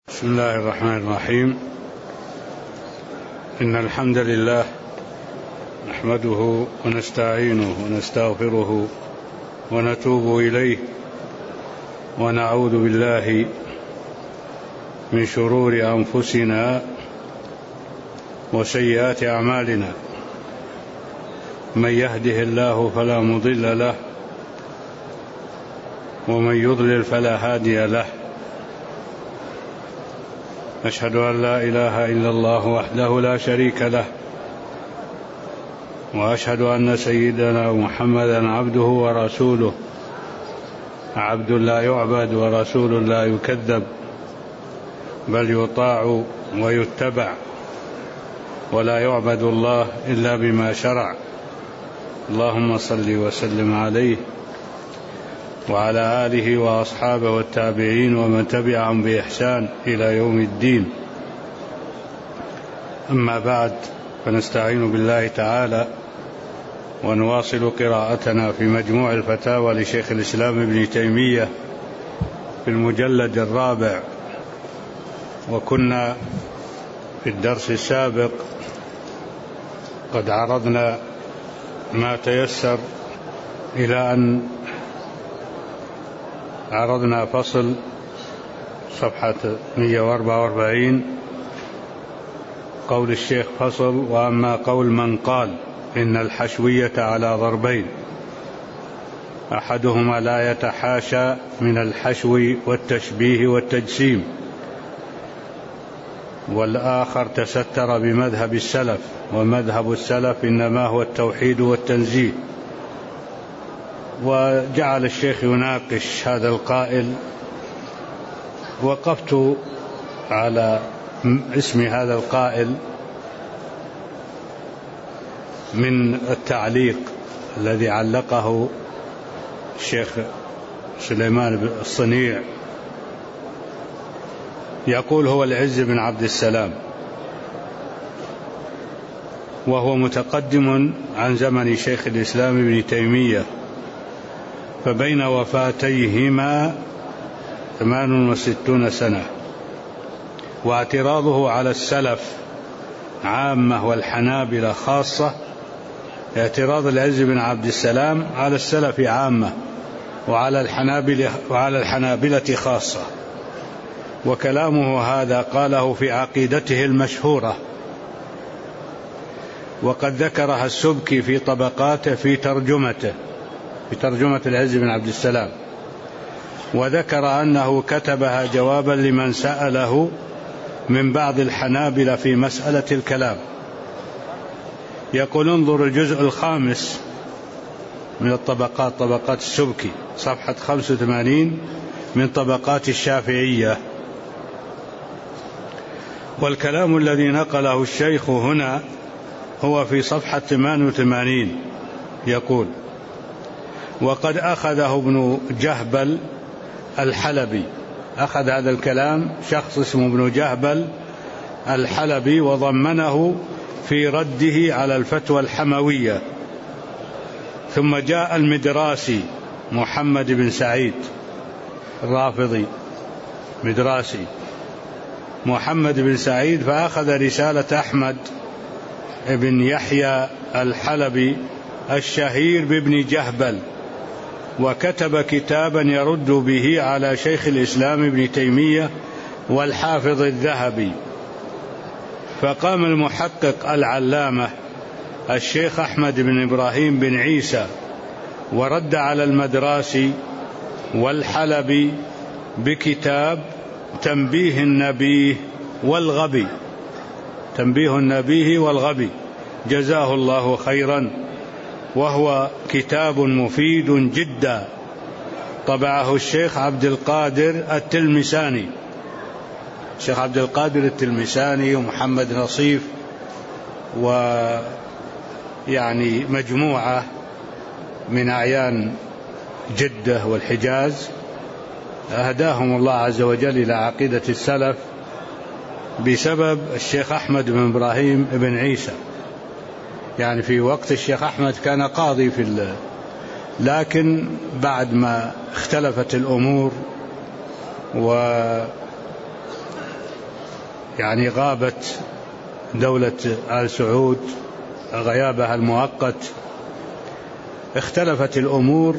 بسم الله الرحمن الرحيم. إن الحمد لله نحمده ونستعينه ونستغفره ونتوب إليه ونعوذ بالله من شرور أنفسنا وسيئات أعمالنا. من يهده الله فلا مضل له ومن يضلل فلا هادي له. أشهد أن لا إله إلا الله وحده لا شريك له، وأشهد أن سيدنا محمدا عبده ورسوله، عبد لا يعبد ورسول لا يكذب، بل يطاع ويتبع، ولا يعبد الله إلا بما شرع. اللهم صل وسلم عليه وعلى آله وأصحابه والتابعين ومن تبعهم بإحسان إلى يوم الدين. أما بعد، فنستعين بالله تعالى ونواصل قراءتنا في مجموع الفتاوى لشيخ الإسلام ابن تيمية في المجلد الرابع. وكنا في الدرس السابق قد عرضنا ما تيسر إلى أن عرضنا فصل صفحة 144 قول الشيخ فصل: وأما قول من قال إن الحشوية على ضربين، أحدهما لا يتحاشى من الحشو والتشبيه والتجسيم، والآخر تستر بمذهب السلف، ومذهب السلف إنما هو التوحيد والتنزيه. وجعل الشيخ يناقش هذا القائل. وقفت على اسم هذا القائل من التعليق الذي علقه الشيخ سليمان الصنيع، يقول: هو العز بن عبد السلام، وهو متقدم عن زمن شيخ الإسلام ابن تيمية، فبين وفاتيهما 68 سنة. واعتراضه على السلف عامة والحنابلة خاصة، اعتراض العز بن عبد السلام على السلف عامة وعلى الحنابلة خاصة. وكلامه هذا قاله في عقيدته المشهورة، وقد ذكرها السبكي في طبقاته في ترجمة العز بن عبد السلام، وذكر أنه كتبها جوابا لمن سأله من بعض الحنابلة في مسألة الكلام. يقول: انظر الجزء الخامس من الطبقات، طبقات السبكي، صفحة 85 من طبقات الشافعية. والكلام الذي نقله الشيخ هنا هو في صفحة 88. يقول: وقد أخذه ابن جهبل الحلبي، أخذ هذا الكلام شخص اسمه ابن جهبل الحلبي، وضمنه في رده على الفتوى الحموية. ثم جاء المدراسي محمد بن سعيد الرافضي، مدراسي محمد بن سعيد، فأخذ رسالة أحمد بن يحيى الحلبي الشهير بابن جهبل، وكتب كتابا يرد به على شيخ الإسلام ابن تيمية والحافظ الذهبي. فقام المحقق العلامة الشيخ أحمد بن إبراهيم بن عيسى ورد على المدراسي والحلبي بكتاب تنبيه النبيه والغبي، تنبيه النبيه والغبي، جزاه الله خيرا. وهو كتاب مفيد جدا، طبعه الشيخ عبد القادر التلمساني، الشيخ عبد القادر التلمساني ومحمد نصيف، ويعني مجموعة من أعيان جدة والحجاز، أهداهم الله عز وجل إلى عقيدة السلف بسبب الشيخ أحمد بن إبراهيم بن عيسى. يعني في وقت الشيخ أحمد كان قاضي لكن بعد ما اختلفت الأمور يعني غابت دولة آل سعود غيابها المؤقت، اختلفت الأمور،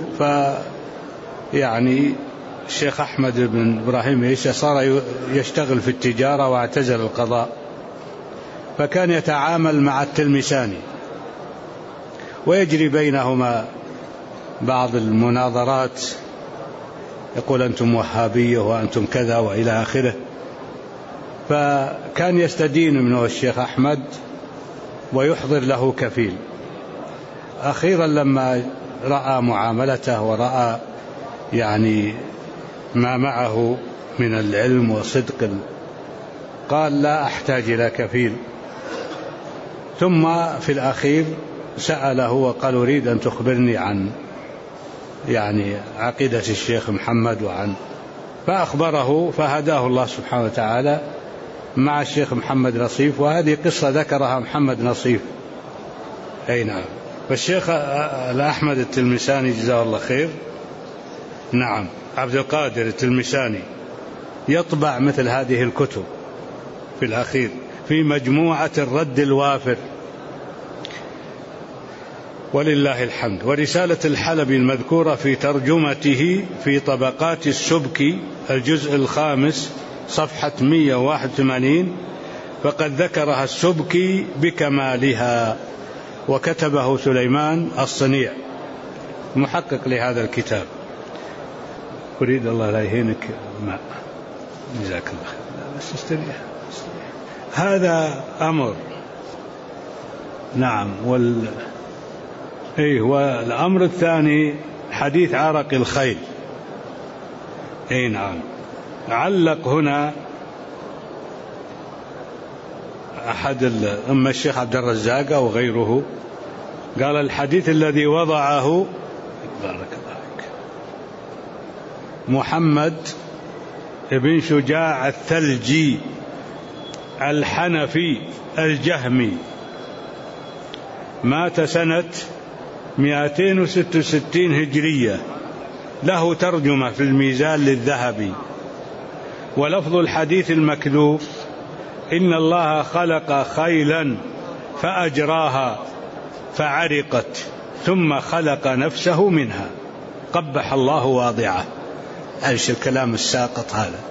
يعني الشيخ أحمد بن إبراهيم عيسى صار يشتغل في التجارة واعتزل القضاء، فكان يتعامل مع التلمساني ويجري بينهما بعض المناظرات، يقول أنتم وهابية وأنتم كذا وإلى آخره. فكان يستدين منه الشيخ أحمد ويحضر له كفيل. أخيرا لما رأى معاملته ورأى يعني ما معه من العلم وصدق، قال لا أحتاج إلى كفيل. ثم في الأخير سأله وقال أريد أن تخبرني عن يعني عقيدة الشيخ محمد فأخبره، فهداه الله سبحانه وتعالى مع الشيخ محمد نصيف، وهذه قصة ذكرها محمد نصيف. أي نعم. فالشيخ الأحمد التلمساني جزاه الله خير، نعم، عبد القادر التلمساني، يطبع مثل هذه الكتب في الأخير في مجموعة الرد الوافر ولله الحمد. ورسالة الحلبي المذكورة في ترجمته في طبقات السبكي الجزء 5 صفحة 181 فقد ذكرها السبكي بكمالها، وكتبه سليمان الصنيع محقق لهذا الكتاب. أريد الله لا يهينك ماء، جزاك الله خير، بس استريح. هذا أمر، نعم. والأمر الثاني حديث عرق الخيل. نعم. علق هنا أحد أما الشيخ عبد الرزاق أو غيره، قال الحديث الذي وضعه بارك الله محمد بن شجاع الثلجي الحنفي الجهمي، مات سنة 266 هجرية، له ترجمة في الميزان للذهبي. ولفظ الحديث المكذوب إن الله خلق خيلا فأجراها فعرقت ثم خلق نفسه منها قبح الله واضعه. ايش الكلام الساقط هذا؟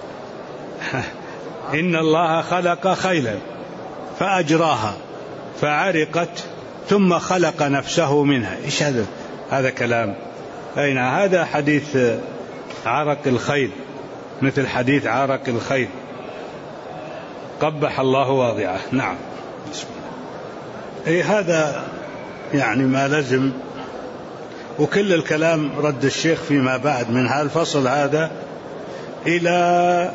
إن الله خلق خيلا فأجراها فعرقت ثم خلق نفسه منها. ايش هذا كلام؟ أين هذا حديث عرق الخيل مثل حديث عرق الخيل قبح الله واضعه. نعم. بسم الله. هذا يعني ما لزم، وكل الكلام رد الشيخ فيما بعد من هذا الفصل هذا إلى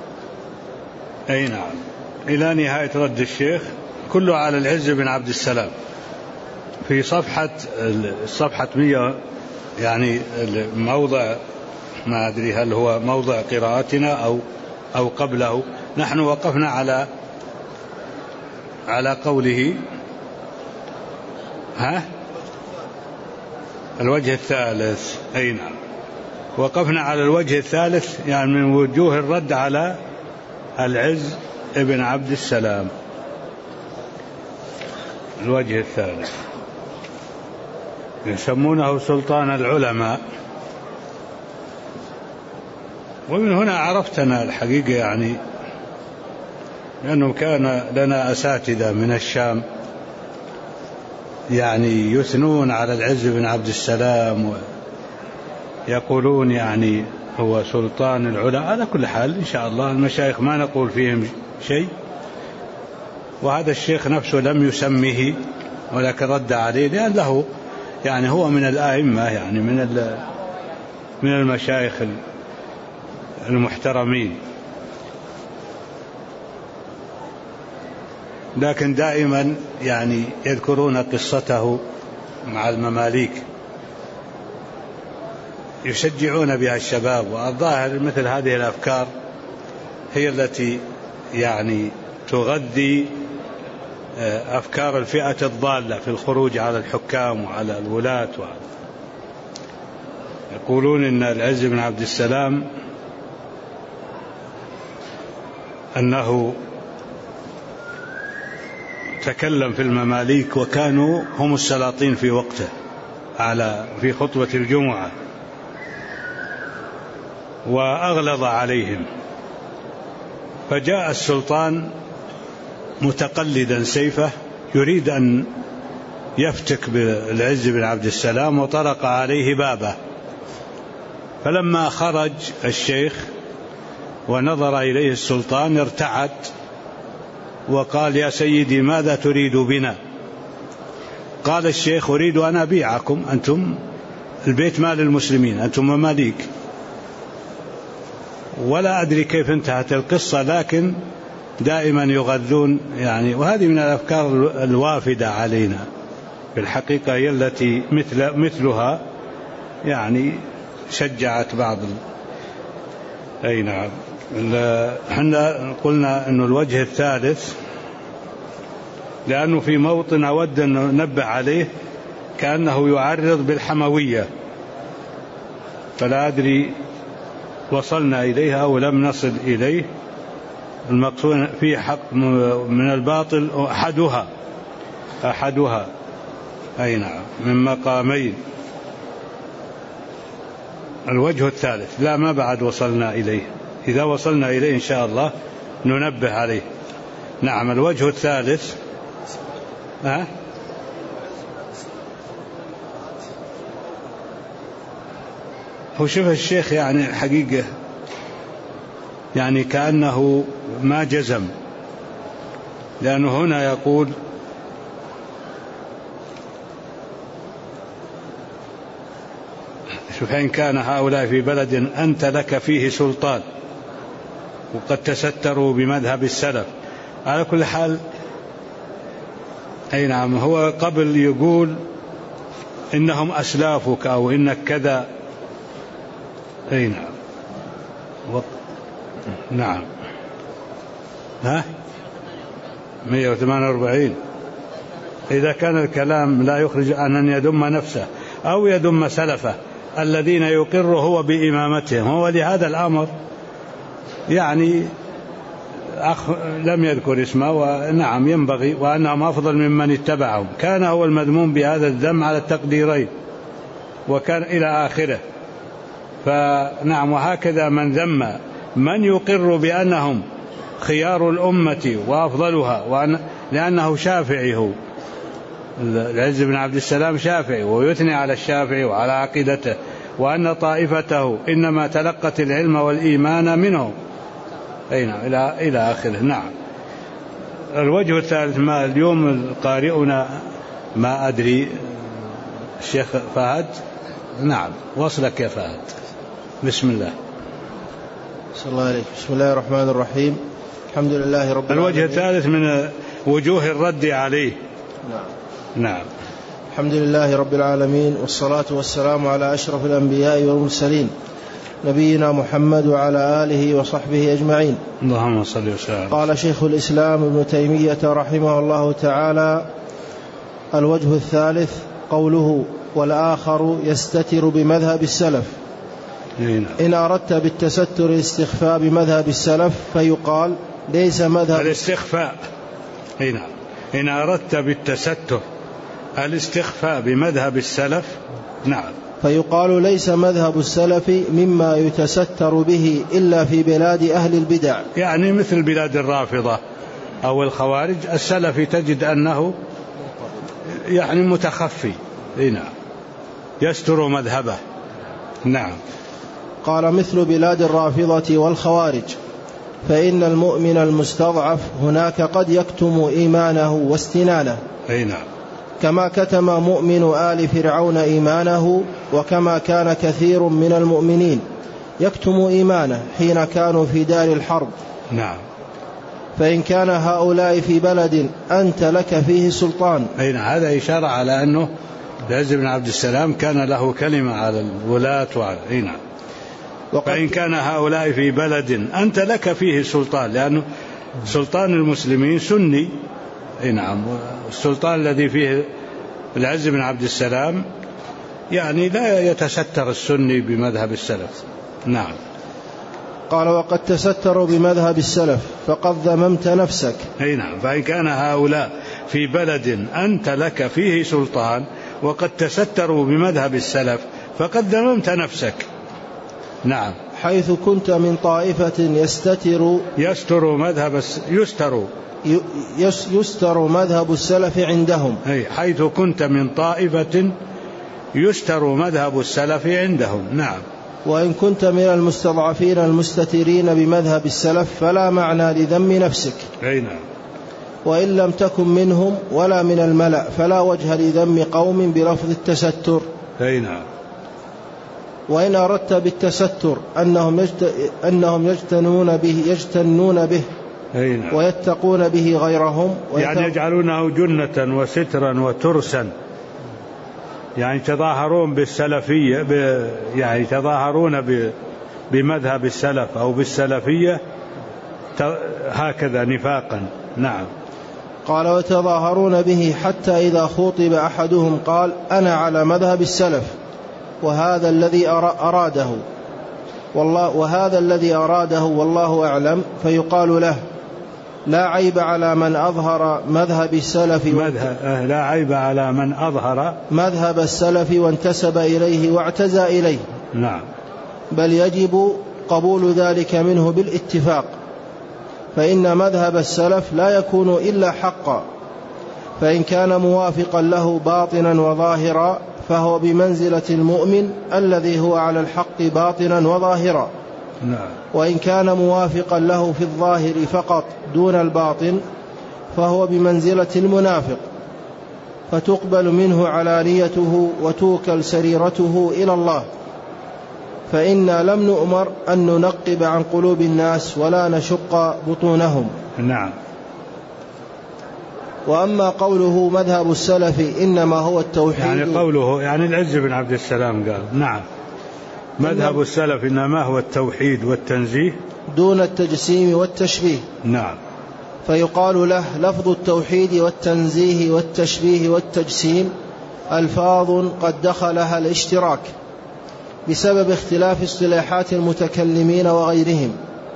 نعم إلى نهاية رد الشيخ كله على العز بن عبد السلام في صفحة 100، يعني موضع ما أدري هل هو موضع قراءتنا أو قبله. نحن وقفنا على قوله الوجه الثالث. أي نعم، وقفنا على الوجه الثالث، يعني من وجوه الرد على العز ابن عبد السلام. الوجه الثالث يسمونه سلطان العلماء. ومن هنا عرفتنا الحقيقة، يعني لأنه كان لنا أساتذة من الشام يعني يثنون على العز بن عبد السلام ويقولون يعني هو سلطان العلماء. على كل حال إن شاء الله المشايخ ما نقول فيهم شيء، وهذا الشيخ نفسه لم يسميه ولكن رد عليه، لأن له يعني هو من الآئمة، يعني من المشايخ المحترمين، لكن دائما يعني يذكرون قصته مع المماليك يشجعون بها الشباب. والظاهر مثل هذه الأفكار هي التي يعني تغذي أفكار الفئة الضالة في الخروج على الحكام وعلى الولاة. يقولون إن العز بن عبد السلام أنه تكلم في المماليك وكانوا هم السلاطين في وقته في خطبة الجمعة، وأغلظ عليهم، فجاء السلطان متقلدا سيفه يريد أن يفتك بالعز بن عبد السلام، وطرق عليه بابه. فلما خرج الشيخ ونظر إليه السلطان ارتعد وقال: يا سيدي ماذا تريد بنا؟ قال الشيخ: أريد أن أبيعكم، أنتم البيت مال المسلمين، أنتم مماليك. ولا أدري كيف انتهت القصة، لكن دائما يغذون وهذه من الأفكار الوافدة علينا في الحقيقة، هي التي مثلها شجعت بعض أي نعم. احنا قلنا أنه الوجه الثالث، لأنه في موطن أود أن ننبه عليه كأنه يعرض بالحموية، فلا أدري وصلنا إليها أو لم نصل إليه. المقصود في حق من الباطل أحدها أي نعم من مقامين. الوجه الثالث لا، ما بعد وصلنا إليه، إذا وصلنا إليه إن شاء الله ننبه عليه. نعم، الوجه الثالث هو شوف الشيخ حقيقة كأنه ما جزم، لأنه هنا يقول: فإن كان هؤلاء في بلد أنت لك فيه سلطان، وقد تستروا بمذهب السلف. على كل حال أي نعم، هو قبل يقول إنهم أسلافك أو إنك كذا. أي نعم نعم 148. إذا كان الكلام لا يخرج عن أن يذم نفسه أو يذم سلفه الذين يقر هو بإمامتهم، هو لهذا الأمر لم يذكر اسمه، ونعم ينبغي، وأنهم أفضل ممن اتبعهم. كان هو المذموم بهذا الذم على التقديرين، وكان إلى آخره. فنعم، وهكذا من ذم من يقر بأنهم خيار الأمة وأفضلها، لأنه شافعي، هو العز بن عبد السلام شافعي، ويثني على الشافعي وعلى عقيدته، وأن طائفته إنما تلقت العلم والإيمان منه إلى آخره. نعم. الوجه الثالث، ما اليوم قارئنا ما أدري الشيخ فهد. نعم، وصلك يا فهد. بسم الله. صلى الله عليه. بسم الله الرحمن الرحيم. الحمد لله رب العالمين. الوجه الثالث من وجوه الرد عليه. نعم. الحمد لله رب العالمين، والصلاة والسلام على أشرف الأنبياء والمرسلين، نبينا محمد وعلى آله وصحبه أجمعين. اللهم صل وسلم. قال شيخ الإسلام ابن تيمية رحمه الله تعالى: الوجه الثالث قوله: والآخر يستتر بمذهب السلف. إن أردت بالتستر استخفاء بمذهب السلف فيقال ليس مذهب الاستخفاء. إن أردت بالتستر الاستخفاء بمذهب السلف، نعم، فيقال ليس مذهب السلف مما يتستر به إلا في بلاد أهل البدع، مثل بلاد الرافضة أو الخوارج. السلفي تجد أنه متخفي، نعم، يستر مذهبه. نعم. قال: مثل بلاد الرافضة والخوارج، فإن المؤمن المستضعف هناك قد يكتم إيمانه واستنانه، نعم، كما كتم مؤمن آل فرعون إيمانه، وكما كان كثير من المؤمنين يكتم إيمانه حين كانوا في دار الحرب. نعم. فإن كان هؤلاء في بلد أنت لك فيه سلطان. هذا إشارة على أنه العز بن عبد السلام كان له كلمة على الولاة نعم. فإن كان هؤلاء في بلد أنت لك فيه سلطان، لأنه سلطان المسلمين سني. نعم. السلطان الذي فيه العز بن عبد السلام لا يتستر السني بمذهب السلف. نعم. قال: وقد تستروا بمذهب السلف فقد ذممت نفسك. نعم. فإن كان هؤلاء في بلد أنت لك فيه سلطان وقد تستروا بمذهب السلف فقد ذممت نفسك. نعم. حيث كنت من طائفة يستر مذهب السلف عندهم. حيث كنت من طائفة يستر مذهب السلف عندهم. نعم. وإن كنت من المستضعفين المستترين بمذهب السلف فلا معنى لذم نفسك. نعم. وإن لم تكن منهم ولا من الملأ فلا وجه لذم قوم بلفظ التستر. نعم. وإن أردت بالتستر أنهم يجتنون به نعم. ويتقون به غيرهم يعني يجعلونه جنة وسترا وترسا، يعني تظاهرون بالسلفية يعني تظاهرون بمذهب السلف أو بالسلفية هكذا نفاقا. نعم. قال وتظاهرون به حتى إذا خوطب أحدهم قال أنا على مذهب السلف وهذا الذي أراده والله أعلم، فيقال له لا عيب على من أظهر مذهب السلف لا عيب على من أظهر مذهب السلف وانتسب إليه واعتزى إليه. نعم. بل يجب قبول ذلك منه بالاتفاق، فإن مذهب السلف لا يكون إلا حقا، فإن كان موافقا له باطنا وظاهرا فهو بمنزلة المؤمن الذي هو على الحق باطنا وظاهرا. نعم. وإن كان موافقا له في الظاهر فقط دون الباطن فهو بمنزلة المنافق، فتقبل منه علانيته وتوكل سريرته إلى الله، فإنا لم نؤمر أن ننقب عن قلوب الناس ولا نشق بطونهم. نعم. وأما قوله مذهب السلف إنما هو التوحيد، يعني قوله يعني العز بن عبد السلام قال نعم مذهب السلف إنما هو التوحيد والتنزيه دون التجسيم والتشبيه. نعم. فيقال له لفظ التوحيد والتنزيه والتشبيه والتجسيم ألفاظ قد دخلها الاشتراك بسبب اختلاف اصطلاحات المتكلمين وغيرهم،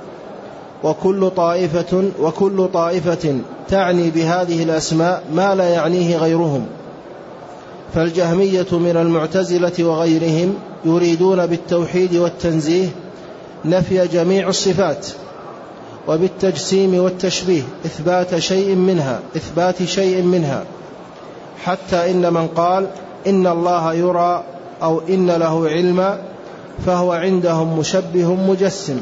وكل طائفة تعني بهذه الأسماء ما لا يعنيه غيرهم. فالجهمية من المعتزلة وغيرهم يريدون بالتوحيد والتنزيه نفي جميع الصفات، وبالتجسيم والتشبيه إثبات شيء منها، حتى إن من قال إن الله يرى أو إن له علما فهو عندهم مشبه مجسم.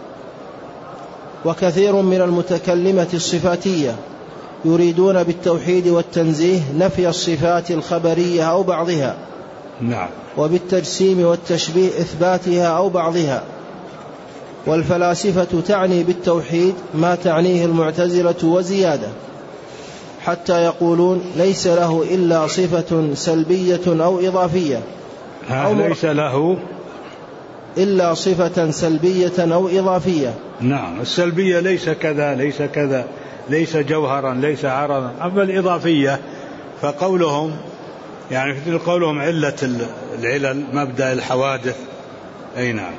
وكثير من المتكلمة الصفاتية يريدون بالتوحيد والتنزيه نفي الصفات الخبرية أو بعضها. نعم. وبالتجسيم والتشبيه إثباتها أو بعضها. والفلاسفة تعني بالتوحيد ما تعنيه المعتزلة وزيادة، حتى يقولون ليس له إلا صفة سلبية أو إضافية، ليس له إلا صفة سلبية أو إضافية. نعم. السلبية ليس كذا ليس جوهرا ليس عرضا. أما الإضافية فقولهم يعني مثل قولهم علة العلل مبدأ الحوادث. أي نعم.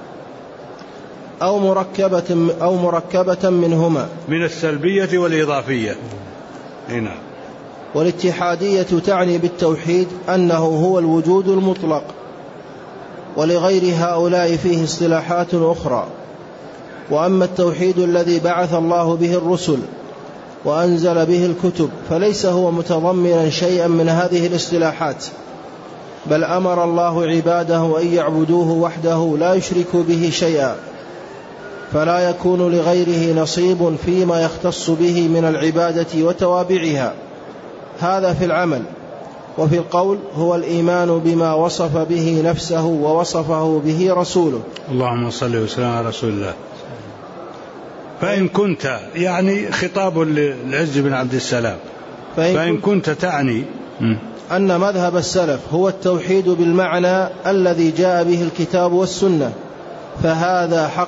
أو مركبة منهما من السلبية والإضافية. أي نعم. والاتحادية تعني بالتوحيد أنه هو الوجود المطلق، ولغير هؤلاء فيه اصطلاحات أخرى. وأما التوحيد الذي بعث الله به الرسل وأنزل به الكتب فليس هو متضمنا شيئا من هذه الاصطلاحات، بل أمر الله عباده أن يعبدوه وحده لا يشركوا به شيئا، فلا يكون لغيره نصيب فيما يختص به من العبادة وتوابعها. هذا في العمل. وفي القول هو الإيمان بما وصف به نفسه ووصفه به رسوله. اللهم صل وسلم على رسول الله. فإن كنت يعني خطاب للعز بن عبد السلام، فإن كنت تعني أن مذهب السلف هو التوحيد بالمعنى الذي جاء به الكتاب والسنة فهذا حق،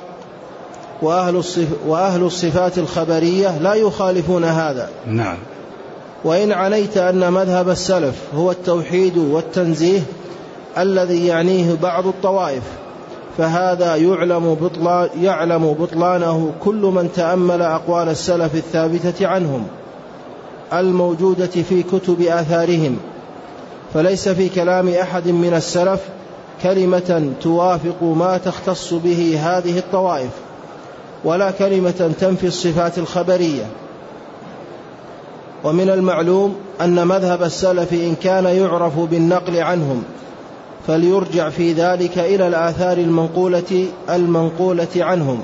وأهل الصفات الخبرية لا يخالفون هذا. نعم. وإن عنيت أن مذهب السلف هو التوحيد والتنزيه الذي يعنيه بعض الطوائف فهذا يعلم بطلانه كل من تأمل أقوال السلف الثابتة عنهم. الموجودة في كتب آثارهم، فليس في كلام أحد من السلف كلمة توافق ما تختص به هذه الطوائف، ولا كلمة تنفي الصفات الخبرية. ومن المعلوم أن مذهب السلف إن كان يعرف بالنقل عنهم فليرجع في ذلك إلى الآثار المنقولة عنهم،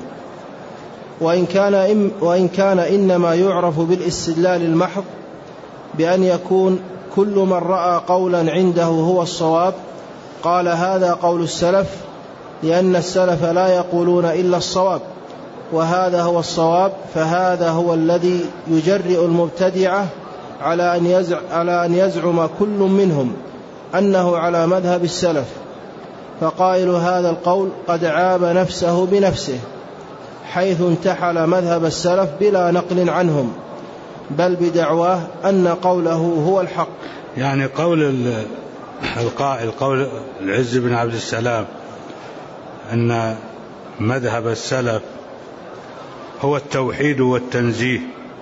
وإن كان إنما يعرف بالاستدلال المحض بأن يكون كل من رأى قولا عنده هو الصواب قال هذا قول السلف، لأن السلف لا يقولون إلا الصواب، وهذا هو الصواب، فهذا هو الذي يجرئ المبتدعة على أن يزعم كل منهم أنه على مذهب السلف، فقائل هذا القول قد عاب نفسه بنفسه، حيث انتحل مذهب السلف بلا نقل عنهم، بل بدعواه أن قوله هو الحق. يعني قول القائل، قول العز بن عبد السلام، أن مذهب السلف هو التوحيد والتنزيه،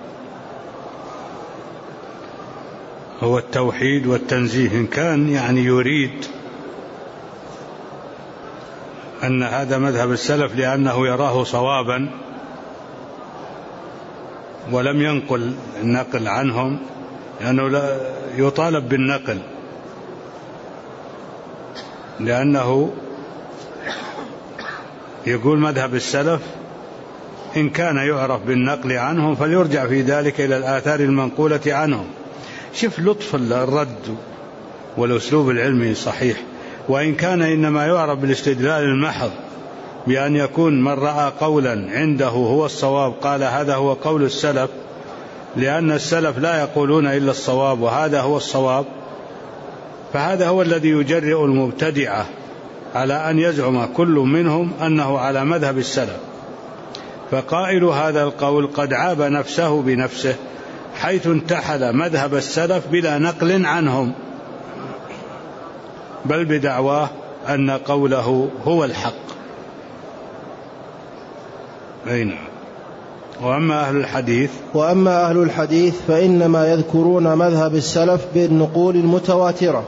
هو التوحيد والتنزيه، إن كان يعني يريد أن هذا مذهب السلف لأنه يراه صوابا ولم ينقل النقل عنهم، لأنه لا يطالب بالنقل، لأنه يقول مذهب السلف إن كان يعرف بالنقل عنهم فليرجع في ذلك إلى الآثار المنقولة عنهم. شوف لطف الرد والأسلوب العلمي صحيح. وإن كان إنما يعرف بالاستدلال المحض بأن يكون من رأى قولا عنده هو الصواب قال هذا هو قول السلف، لأن السلف لا يقولون إلا الصواب وهذا هو الصواب، فهذا هو الذي يجرئ المبتدعة على أن يزعم كل منهم أنه على مذهب السلف. فقائل هذا القول قد عاب نفسه بنفسه، حيث انتحل مذهب السلف بلا نقل عنهم، بل بدعواه أن قوله هو الحق. أين؟ وأما أهل الحديث فإنما يذكرون مذهب السلف بالنقول المتواترة،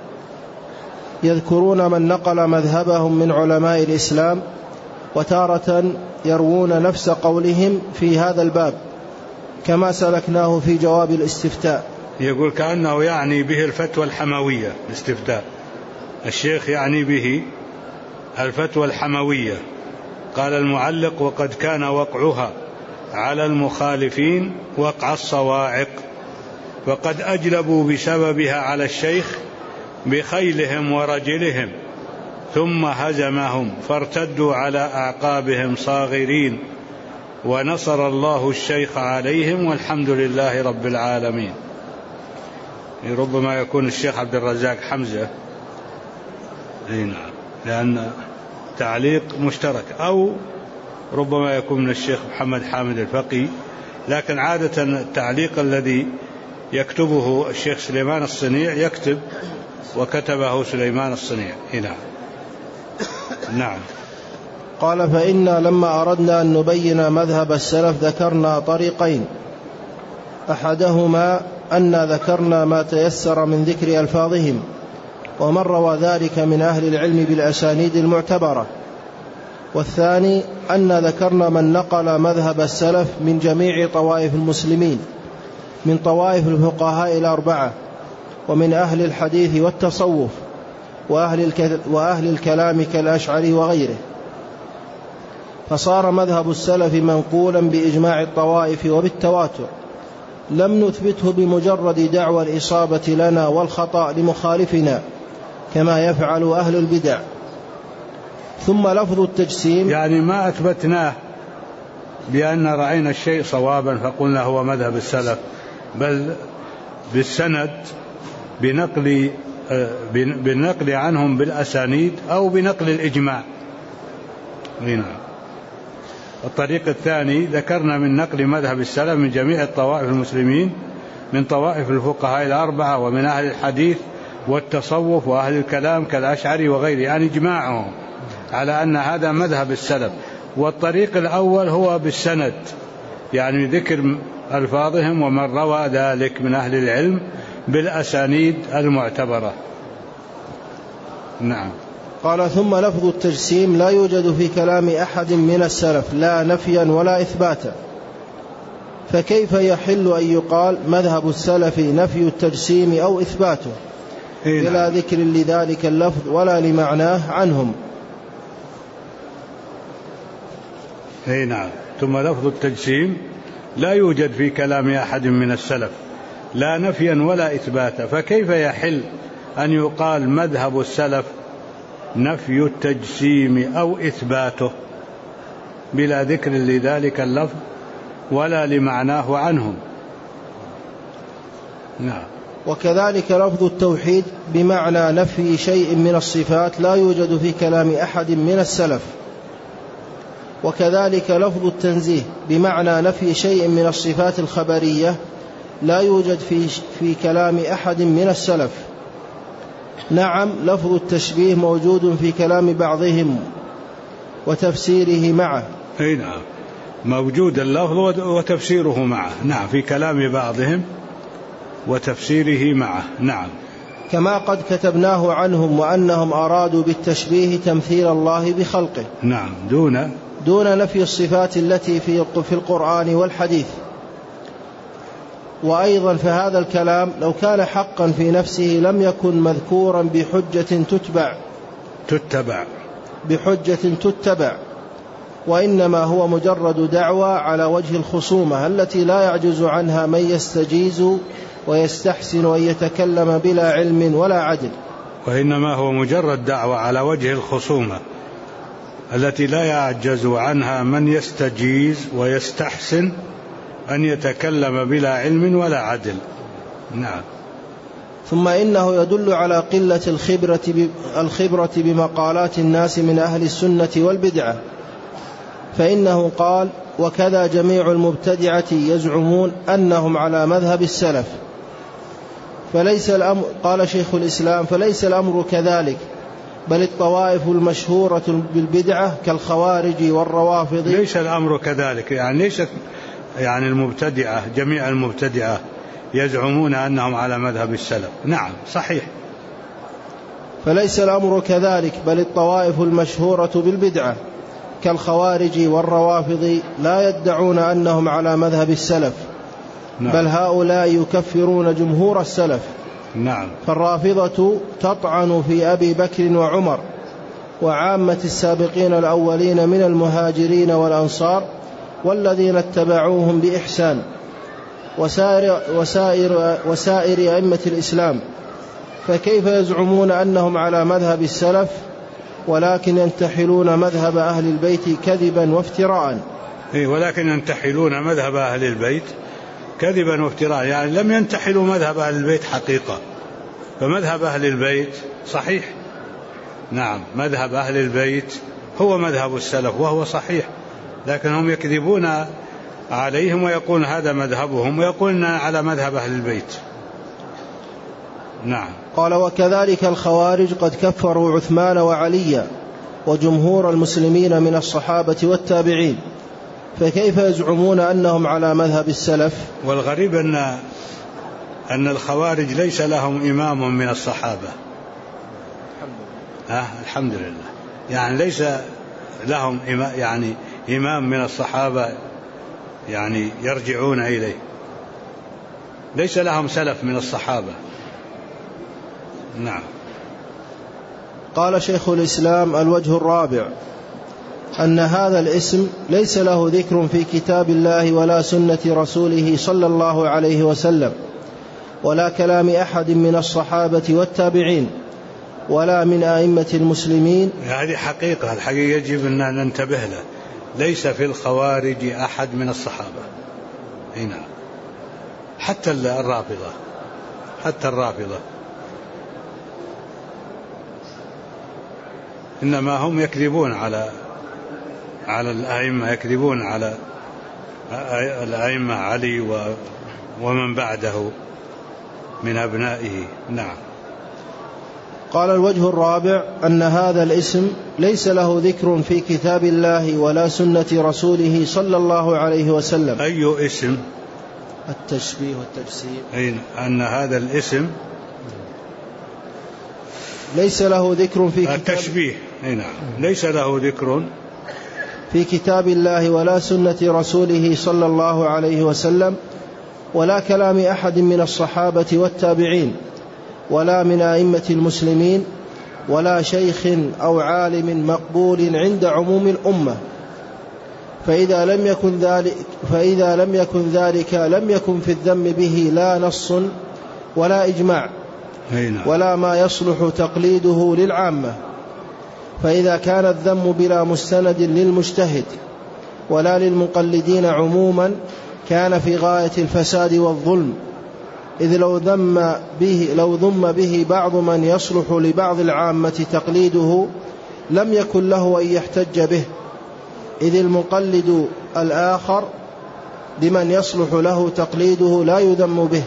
يذكرون من نقل مذهبهم من علماء الإسلام، وتارة يروون نفس قولهم في هذا الباب كما سلكناه في جواب الاستفتاء. يقول كأنه يعني به الفتوى الحموية، الاستفتاء الشيخ يعني به الفتوى الحموية. قال المعلق وقد كان وقعها على المخالفين وقع الصواعق، فقد أجلبوا بسببها على الشيخ بخيلهم ورجلهم، ثم هزمهم فارتدوا على أعقابهم صاغرين، ونصر الله الشيخ عليهم والحمد لله رب العالمين. ربما يكون الشيخ عبد الرزاق حمزة، لأن تعليق مشترك، أو ربما يكون من الشيخ محمد حامد الفقي، لكن عادة التعليق الذي يكتبه الشيخ سليمان الصنيع يكتب وكتبه سليمان الصنيع. نعم. قال فإنا لما أردنا أن نبين مذهب السلف ذكرنا طريقين، أحدهما أن ذكرنا ما تيسر من ذكر ألفاظهم، ومن روى ذلك من أهل العلم بالأسانيد المعتبرة، والثاني أن ذكرنا من نقل مذهب السلف من جميع طوائف المسلمين، من طوائف الفقهاء الأربعة، ومن أهل الحديث والتصوف، وأهل الكلام كالأشعري وغيره، فصار مذهب السلف منقولا بإجماع الطوائف وبالتواتر، لم نثبته بمجرد دعوى الإصابة لنا والخطأ لمخالفنا كما يفعل أهل البدع. ثم لفظ التجسيم، يعني ما أثبتناه بأن رأينا الشيء صوابا فقلنا هو مذهب السلف، بل بالسند بالنقل عنهم بالأسانيد أو بنقل الإجماع. الطريق الثاني ذكرنا من نقل مذهب السلف من جميع الطوائف المسلمين، من طوائف الفقهاء الأربعة، ومن أهل الحديث والتصوف وأهل الكلام كالأشعري وغيره، يعني إجماعهم على أن هذا مذهب السلف. والطريق الأول هو بالسند يعني ذكر ألفاظهم ومن روى ذلك من أهل العلم بالأسانيد المعتبرة. نعم. قال ثم لفظ التجسيم لا يوجد في كلام أحد من السلف لا نفيا ولا إثباتا، فكيف يحل أن يقال مذهب السلف نفي التجسيم أو إثباته بلا ذكر لذلك اللفظ ولا لمعناه عنهم؟ نعم. ثم لفظ التجسيم لا يوجد في كلام أحد من السلف لا نفيا ولا إثباتا، فكيف يحل أن يقال مذهب السلف نفي التجسيم أو إثباته بلا ذكر لذلك اللفظ ولا لمعناه عنهم؟ نعم. وكذلك لفظ التوحيد بمعنى نفي شيء من الصفات لا يوجد في كلام أحد من السلف، وكذلك لفظ التنزيه بمعنى نفي شيء من الصفات الخبرية لا يوجد في كلام أحد من السلف. نعم لفظ التشبيه موجود في كلام بعضهم وتفسيره معه. نعم موجود اللفظ وتفسيره معه. نعم في كلام بعضهم وتفسيره معه. نعم. كما قد كتبناه عنهم وأنهم أرادوا بالتشبيه تمثيل الله بخلقه. نعم دون نفي الصفات التي في القرآن والحديث. وأيضا فهذا الكلام لو كان حقا في نفسه لم يكن مذكورا بحجة تتبع، وإنما هو مجرد دعوى على وجه الخصومة التي لا يعجز عنها من يستجيز ويستحسن أن يتكلم بلا علم ولا عدل. وإنما هو مجرد دعوى على وجه الخصومة التي لا يعجز عنها من يستجيز ويستحسن أن يتكلم بلا علم ولا عدل. نعم. ثم إنه يدل على قلة الخبرة بمقالات الناس من أهل السنة والبدعة، فإنه قال وكذا جميع المبتدعة يزعمون أنهم على مذهب السلف. قال شيخ الإسلام فليس الأمر كذلك، بل الطوائف المشهورة بالبدعة كالخوارج والروافض. ليس الأمر كذلك، يعني المبتدعة جميع المبتدعة يزعمون أنهم على مذهب السلف. نعم صحيح. فليس الأمر كذلك، بل الطوائف المشهورة بالبدعة كالخوارج والروافض لا يدعون أنهم على مذهب السلف. نعم. بل هؤلاء يكفرون جمهور السلف. نعم. فالرافضة تطعن في أبي بكر وعمر وعامة السابقين الأولين من المهاجرين والأنصار والذين اتبعوهم بإحسان وسائر أئمة الإسلام، فكيف يزعمون أنهم على مذهب السلف ولكن ينتحلون مذهب أهل البيت كذبا وافتراء؟ ولكن ينتحلون مذهب أهل البيت كذبا وافتراء، يعني لم ينتحلوا مذهب أهل البيت حقيقة، فمذهب أهل البيت صحيح. نعم مذهب أهل البيت هو مذهب السلف وهو صحيح، لكن هم يكذبون عليهم ويقول هذا مذهبهم ويقولون على مذهب أهل البيت. نعم. قال وكذلك الخوارج قد كفروا عثمان وعليا وجمهور المسلمين من الصحابة والتابعين، فكيف يزعمون أنهم على مذهب السلف؟ والغريب أن الخوارج ليس لهم إمام من الصحابة. الحمد لله. يعني ليس لهم إمام من الصحابة يعني يرجعون إليه، ليس لهم سلف من الصحابة. نعم. قال شيخ الإسلام الوجه الرابع أن هذا الاسم ليس له ذكر في كتاب الله ولا سنة رسوله صلى الله عليه وسلم ولا كلام أحد من الصحابة والتابعين ولا من أئمة المسلمين. هذه حقيقة، الحقيقة يجب أن ننتبه له. ليس في الخوارج أحد من الصحابة. هنا حتى الرافضة إنما هم يكذبون على الأئمة، يكذبون على الأئمة علي ومن بعده من أبنائه. نعم. قال الوجه الرابع أن هذا الاسم ليس له ذكر في كتاب الله ولا سنة رسوله صلى الله عليه وسلم. أي اسم؟ التشبيه والتجسيم. أن هذا الاسم ليس له ذكر في كتاب التشبيه. نعم. ليس له ذكر في كتاب الله ولا سنة رسوله صلى الله عليه وسلم ولا كلام أحد من الصحابة والتابعين ولا من أئمة المسلمين ولا شيخ أو عالم مقبول عند عموم الأمة. فإذا لم يكن ذلك لم يكن في الذم به لا نص ولا إجماع ولا ما يصلح تقليده للعامة. فإذا كان الذم بلا مستند للمجتهد ولا للمقلدين عموما كان في غاية الفساد والظلم، إذ لو ذم به بعض من يصلح لبعض العامة تقليده لم يكن له أن يحتج به، إذ المقلد الآخر لمن يصلح له تقليده لا يذم به.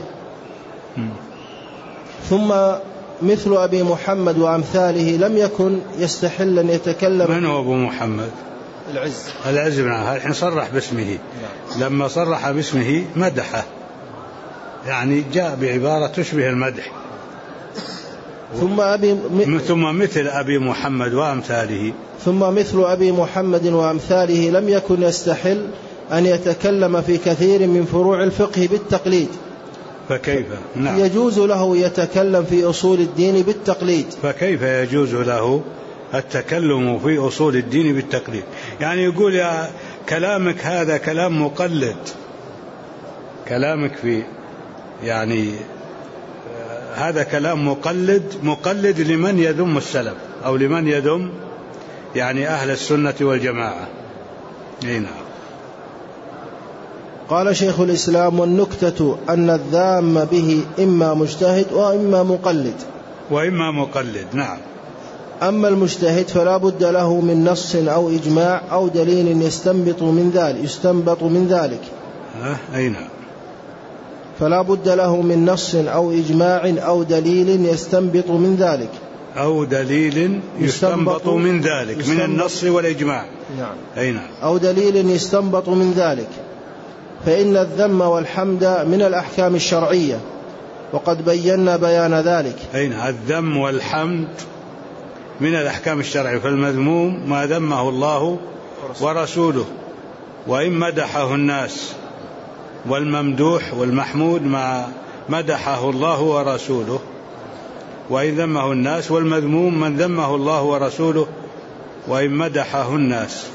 ثم مثل أبي محمد وأمثاله لم يكن يستحل أن يتكلم. من هو أبو محمد؟ العز بن عبد الحين صرح باسمه. لما صرح باسمه مدحه، يعني جاء بعبارة تشبه المدح. ثم مثل أبي محمد وأمثاله. ثم مثل أبي محمد وأمثاله لم يكن يستحل أن يتكلم في كثير من فروع الفقه بالتقليد. فكيف؟ نعم. يجوز له يتكلم في أصول الدين بالتقليد. فكيف يجوز له التكلم في أصول الدين بالتقليد؟ يعني يقول يا كلامك هذا كلام مقلد، كلامك في يعني هذا كلام مقلد لمن يذم السلف أو لمن يذم يعني أهل السنة والجماعة. نعم. قال شيخ الإسلام: والنكتة أن الذام به إما مجتهد وإما مقلد. نعم. أما المجتهد فلا بد له من نص أو إجماع أو دليل يستنبط من ذلك. أي نعم. فلا بد له من نص أو إجماع أو دليل يستنبط من ذلك. أو دليل يستنبط من ذلك من النص والإجماع. نعم. أي نعم. أو دليل يستنبط من ذلك. فإن الذم والحمد من الأحكام الشرعية وقد بينا بيان ذلك. أي نعم. الذم والحمد من الأحكام الشرعية، فالمذموم ما ذمه الله ورسوله وإن مدحه الناس، والممدوح والمحمود ما مدحه الله ورسوله وإن ذمه الناس، والمذموم من ذمه الله ورسوله وإن مدحه الناس.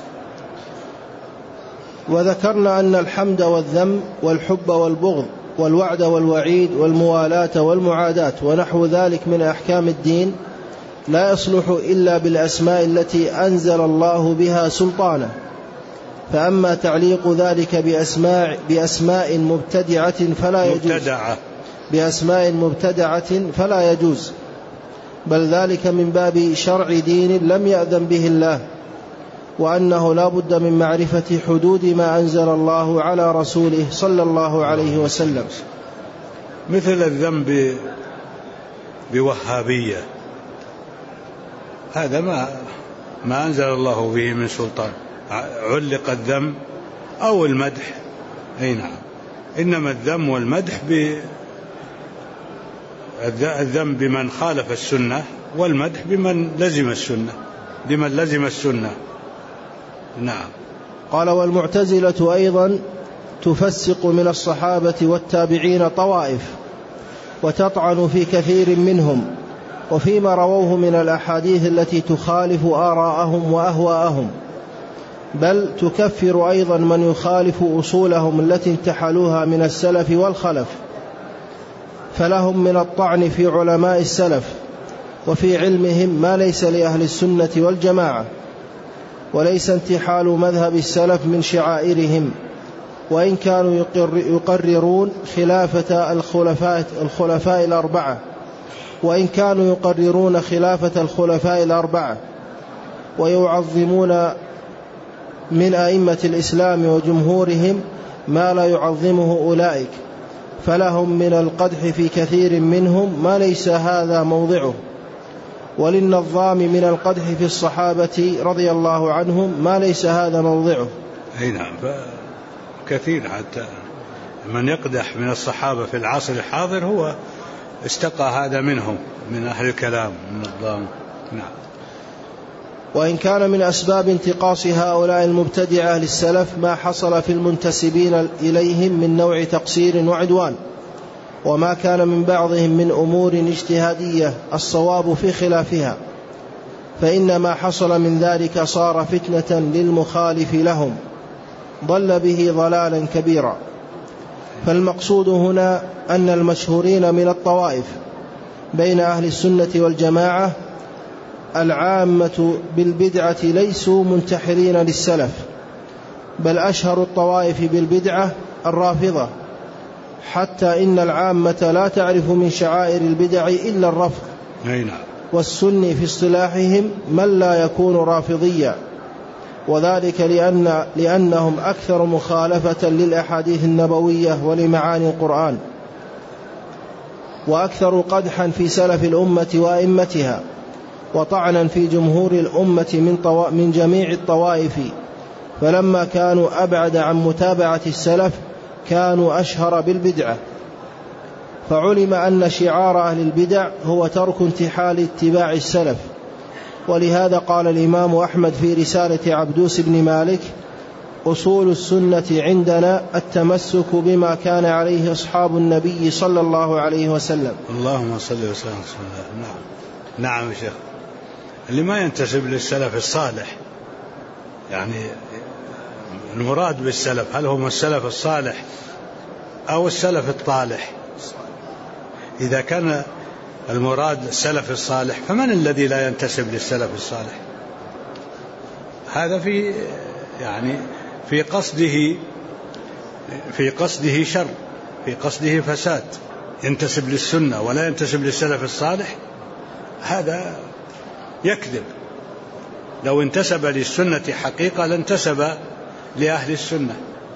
وذكرنا أن الحمد والذم والحب والبغض والوعد والوعيد والموالاة والمعاداة ونحو ذلك من أحكام الدين لا يصلح إلا بالأسماء التي أنزل الله بها سلطانه. فأما تعليق ذلك بأسماء مبتدعة فلا يجوز، بل ذلك من باب شرع دين لم يأذن به الله، وأنه لا بد من معرفة حدود ما أنزل الله على رسوله صلى الله عليه وسلم. مثل الذنب بوهابية، هذا ما أنزل الله به من سلطان، علق الذم أو المدح. أي نعم. إنما الذم والمدح الذم بمن خالف السنة، والمدح بمن لزم السنة. نعم. قال: والمعتزلة أيضا تفسق من الصحابة والتابعين طوائف وتطعن في كثير منهم وفيما رووه من الأحاديث التي تخالف آراءهم وأهواءهم، بل تكفر أيضا من يخالف أصولهم التي انتحلوها من السلف والخلف. فلهم من الطعن في علماء السلف وفي علمهم ما ليس لأهل السنة والجماعة، وليس انتحال مذهب السلف من شعائرهم، وإن كانوا يقررون خلافة الخلفاء الأربعة ويعظمون من أئمة الإسلام وجمهورهم ما لا يعظمه أولئك، فلهم من القدح في كثير منهم ما ليس هذا موضعه. وللنظام من القدح في الصحابة رضي الله عنهم ما ليس هذا موضعه. نعم، كثير حتى من يقدح من الصحابة في العصر الحاضر هو استقى هذا منهم، من أهل الكلام من النظام. نعم. وإن كان من أسباب انتقاص هؤلاء المبتدعة للسلف ما حصل في المنتسبين إليهم من نوع تقصير وعدوان، وما كان من بعضهم من أمور اجتهادية الصواب في خلافها، فإن ما حصل من ذلك صار فتنة للمخالف لهم ضل به ضلالا كبيرا. فالمقصود هنا أن المشهورين من الطوائف بين أهل السنة والجماعة العامة بالبدعة ليسوا منتحرين للسلف، بل أشهر الطوائف بالبدعة الرافضة، حتى إن العامة لا تعرف من شعائر البدع إلا الرفض، والسني في اصطلاحهم من لا يكون رافضيا، وذلك لأنهم أكثر مخالفة للأحاديث النبوية ولمعاني القرآن، وأكثر قدحا في سلف الأمة وأئمتها، وطعنا في جمهور الأمة من جميع الطوائف. فلما كانوا أبعد عن متابعة السلف كانوا أشهر بالبدعة، فعلم أن شعار أهل البدع هو ترك انتحال اتباع السلف. ولهذا قال الإمام أحمد في رسالة عبدوس بن مالك: أصول السنة عندنا التمسك بما كان عليه أصحاب النبي صلى الله عليه وسلم. اللهم صل وسلم. نعم. نعم يا شيخ. اللي ما ينتسب للسلف الصالح، يعني المراد بالسلف هل هم السلف الصالح أو السلف الطالح؟ إذا كان المراد السلف الصالح فمن الذي لا ينتسب للسلف الصالح؟ هذا في قصده شر، في قصده فساد، ينتسب للسنة ولا ينتسب للسلف الصالح، هذا يكذب. لو انتسب للسنة حقيقة لانتسب لأهل السنة،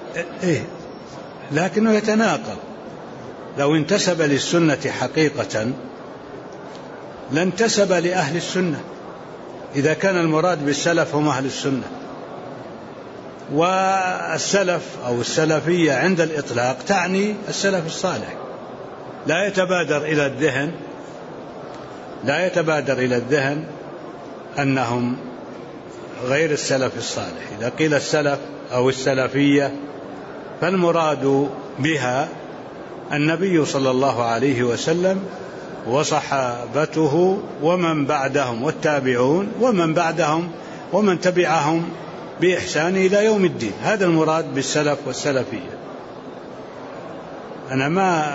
لكنه يتناقض. لو انتسب للسنة حقيقة لانتسب لأهل السنة، إذا كان المراد بالسلف هم أهل السنة. والسلف أو السلفية عند الإطلاق تعني السلف الصالح، لا يتبادر إلى الذهن أنهم غير السلف الصالح. إذا قيل السلف أو السلفية فالمراد بها النبي صلى الله عليه وسلم وصحابته ومن بعدهم والتابعون ومن بعدهم ومن تبعهم بإحسان إلى يوم الدين. هذا المراد بالسلف والسلفية. أنا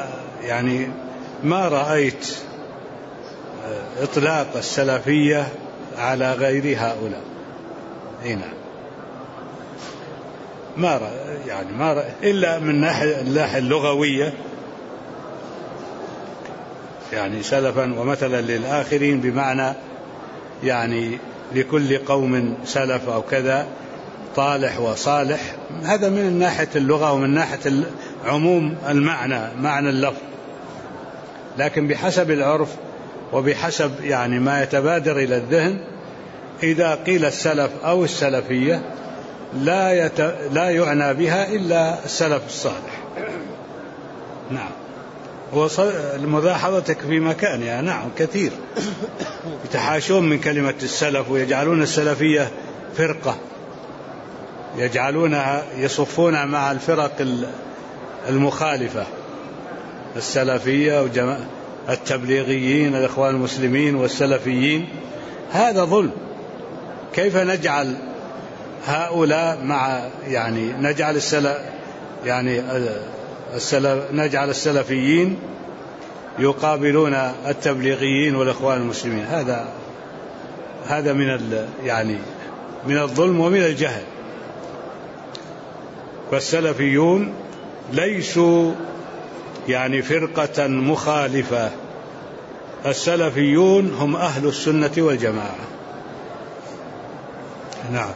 ما رأيت إطلاق السلفية على غير هؤلاء. هنا ما رأيت إلا من الناحية اللغوية، يعني سلفا ومثلا للآخرين، بمعنى يعني لكل قوم سلف أو كذا، طالح وصالح، هذا من ناحية اللغة ومن ناحية عموم المعنى، معنى اللفظ. لكن بحسب العرف وبحسب ما يتبادر إلى الذهن، إذا قيل السلف أو السلفية لا يعنى بها إلا السلف الصالح. نعم. ملاحظتك في مكان، نعم كثير يتحاشون من كلمة السلف ويجعلون السلفية فرقة، يجعلونها يصفون مع الفرق المخالفة، السلفية التبليغيين، الإخوان المسلمين والسلفيين. هذا ظلم. كيف نجعل هؤلاء نجعل السلفيين يقابلون التبليغيين والإخوان المسلمين؟ هذا من الظلم ومن الجهل. فالسلفيون ليسوا فرقة مخالفة، السلفيون هم أهل السنة والجماعة. نعم.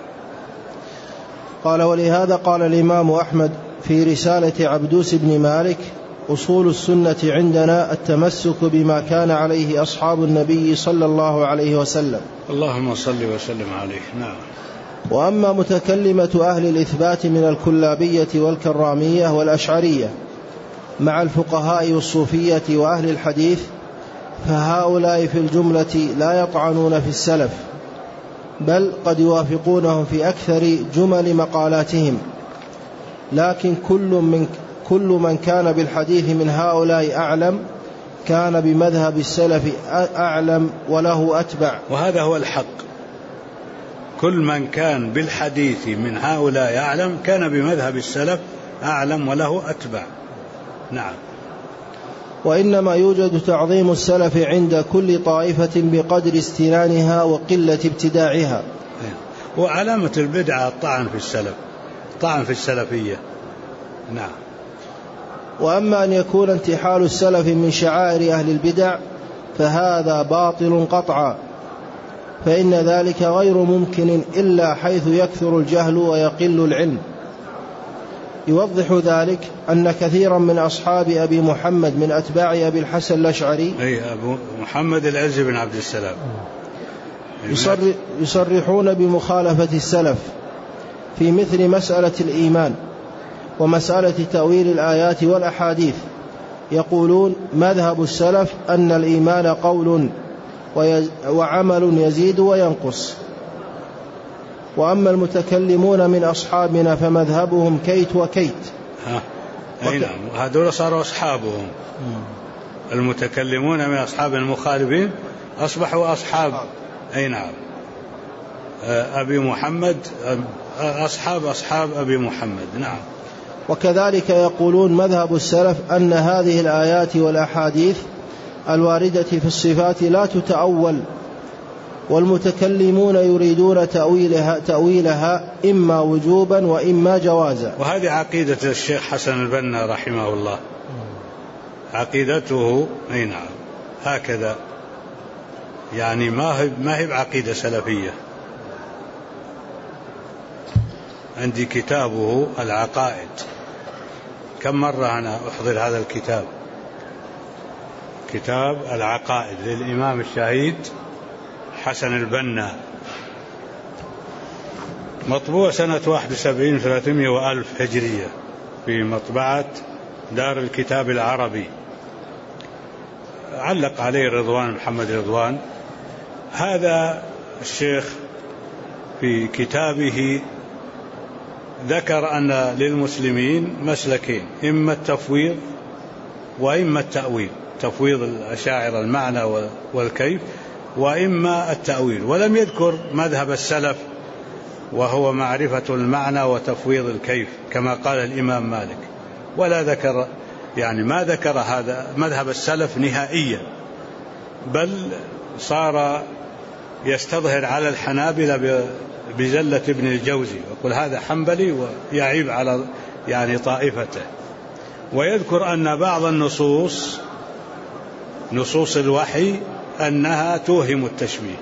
قال: ولهذا قال الإمام أحمد في رسالة عبدوس بن مالك: أصول السنة عندنا التمسك بما كان عليه أصحاب النبي صلى الله عليه وسلم. اللهم صل وسلم عليه. نعم. وأما متكلمة أهل الإثبات من الكلابية والكرامية والأشعرية مع الفقهاء والصوفية وأهل الحديث فهؤلاء في الجملة لا يطعنون في السلف، بل قد يوافقونهم في أكثر جمل مقالاتهم، لكن كل من كان بالحديث من هؤلاء أعلم كان بمذهب السلف أعلم وله أتبع. وهذا هو الحق، كل من كان بالحديث من هؤلاء أعلم كان بمذهب السلف أعلم وله أتبع. نعم. وإنما يوجد تعظيم السلف عند كل طائفة بقدر استنانها وقلة ابتداعها. وعلامة البدعة الطعن في السلف، طعن في السلفية. نعم. وأما أن يكون انتحال السلف من شعائر أهل البدع فهذا باطل قطعا، فإن ذلك غير ممكن إلا حيث يكثر الجهل ويقل العلم. يوضح ذلك أن كثيرا من أصحاب أبي محمد من أتباع أبي الحسن الأشعري أي أبو محمد العز بن عبد السلام يصرحون بمخالفة السلف في مثل مسألة الإيمان ومسألة تأويل الآيات والأحاديث. يقولون مذهب السلف أن الإيمان قول وعمل يزيد وينقص. وأما المتكلمون من أصحابنا فمذهبهم كيت وكيت. أي نعم، هذول صاروا أصحابهم. المتكلمون من أصحاب المخالفين أصبحوا أصحاب. أي نعم، أبي محمد، أصحاب أبي محمد. نعم. وكذلك يقولون مذهب السلف أن هذه الآيات والأحاديث الواردة في الصفات لا تتأول، والمتكلمون يريدون تأويلها إما وجوبا وإما جوازا. وهذه عقيدة الشيخ حسن البنا رحمه الله، عقيدته. أي نعم، هكذا، يعني ما هي بعقيدة سلفية. عندي كتابه العقائد، كم مرة أنا أحضر هذا الكتاب، كتاب العقائد للإمام الشهيد حسن البنا، مطبوع سنة 71 300 وألف هجرية في مطبعة دار الكتاب العربي، علق عليه رضوان محمد رضوان. هذا الشيخ في كتابه ذكر أن للمسلمين مسلكين، إما التفويض وإما التأويل، تفويض الأشاعرة المعنى والكيف، وإما التأويل، ولم يذكر مذهب السلف وهو معرفة المعنى وتفويض الكيف كما قال الإمام مالك، ولا ذكر، يعني ما ذكر هذا مذهب السلف نهائيا، بل صار يستظهر على الحنابلة بزلة ابن الجوزي، ويقول هذا حنبلي ويعيب على يعني طائفته، ويذكر أن بعض النصوص، نصوص الوحي، أنها توهم التشبيه،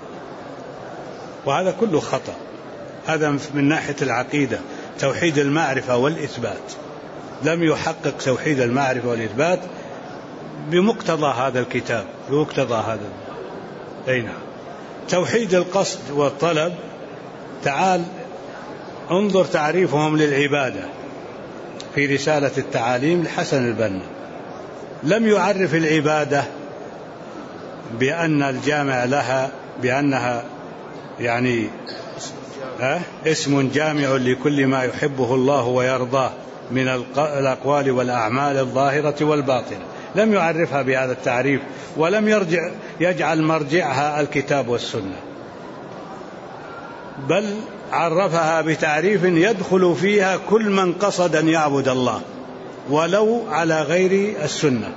وهذا كله خطأ. هذا من ناحية العقيدة، توحيد المعرفة والإثبات، لم يحقق توحيد المعرفة والإثبات بمقتضى هذا الكتاب، بمقتضى هذا. أي نعم. توحيد القصد والطلب، تعال انظر تعريفهم للعبادة في رسالة التعاليم لحسن البنا، لم يعرف العبادة بأن الجامع لها بأنها يعني اسم جامع لكل ما يحبه الله ويرضاه من الأقوال والأعمال الظاهرة والباطنة، لم يعرفها بهذا التعريف، ولم يجعل مرجعها الكتاب والسنة، بل عرفها بتعريف يدخل فيها كل من قصد أن يعبد الله ولو على غير السنة.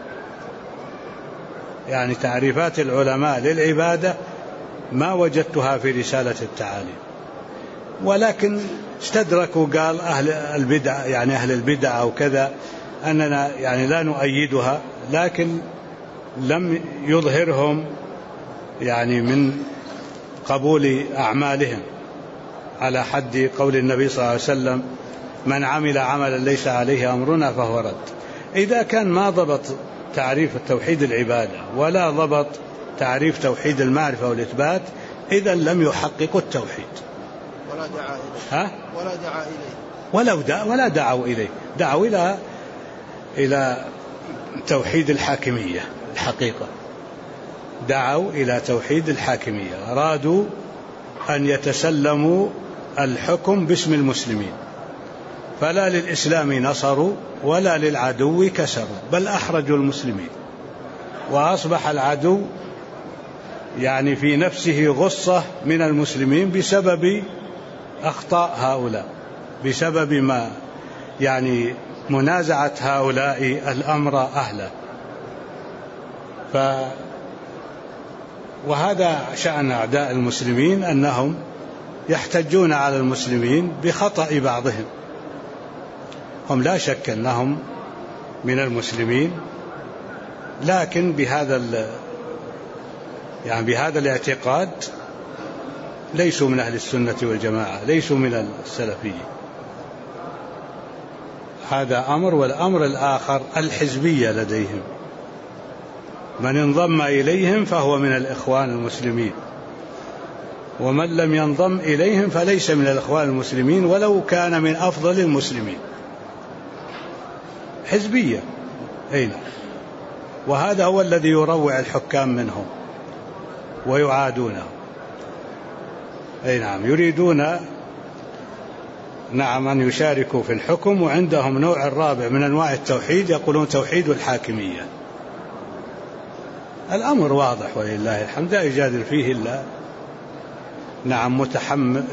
يعني تعريفات العلماء للعبادة ما وجدتها في رسالة التعاليم، ولكن استدركوا، قال أهل البدع، يعني أهل البدع أو كذا، أننا يعني لا نؤيدها، لكن لم يظهرهم يعني من قبول أعمالهم، على حد قول النبي صلى الله عليه وسلم من عمل عملا ليس عليه أمرنا فهو رد. إذا كان ما ضبط تعريف التوحيد العبادة ولا ضبط تعريف توحيد المعرفة والإثبات، إذا لم يحققوا التوحيد ولا دعا إليه ولا دعوا إليه. دعوا إلى توحيد الحاكمية. الحقيقة دعوا إلى توحيد الحاكمية، أرادوا أن يتسلموا الحكم باسم المسلمين، فلا للإسلام نصروا ولا للعدو كسروا، بل أحرجوا المسلمين، وأصبح العدو يعني في نفسه غصة من المسلمين بسبب أخطاء هؤلاء، بسبب ما يعني منازعة هؤلاء الأمر أهله. وهذا شأن أعداء المسلمين، أنهم يحتجون على المسلمين بخطأ بعضهم. هم لا شك أنهم من المسلمين، لكن بهذا الاعتقاد ليسوا من أهل السنة والجماعة، ليسوا من السلفيين. هذا أمر. والأمر الآخر الحزبية لديهم، من انضم إليهم فهو من الإخوان المسلمين، ومن لم ينضم إليهم فليس من الإخوان المسلمين ولو كان من أفضل المسلمين. حزبية. أين؟ وهذا هو الذي يروع الحكام منهم ويعادونه. أي نعم، يريدون أن يشاركوا في الحكم، وعندهم نوع رابع من أنواع التوحيد، يقولون توحيد الحاكمية. الأمر واضح ولله الحمد، لا يجادل فيه إلا متحمل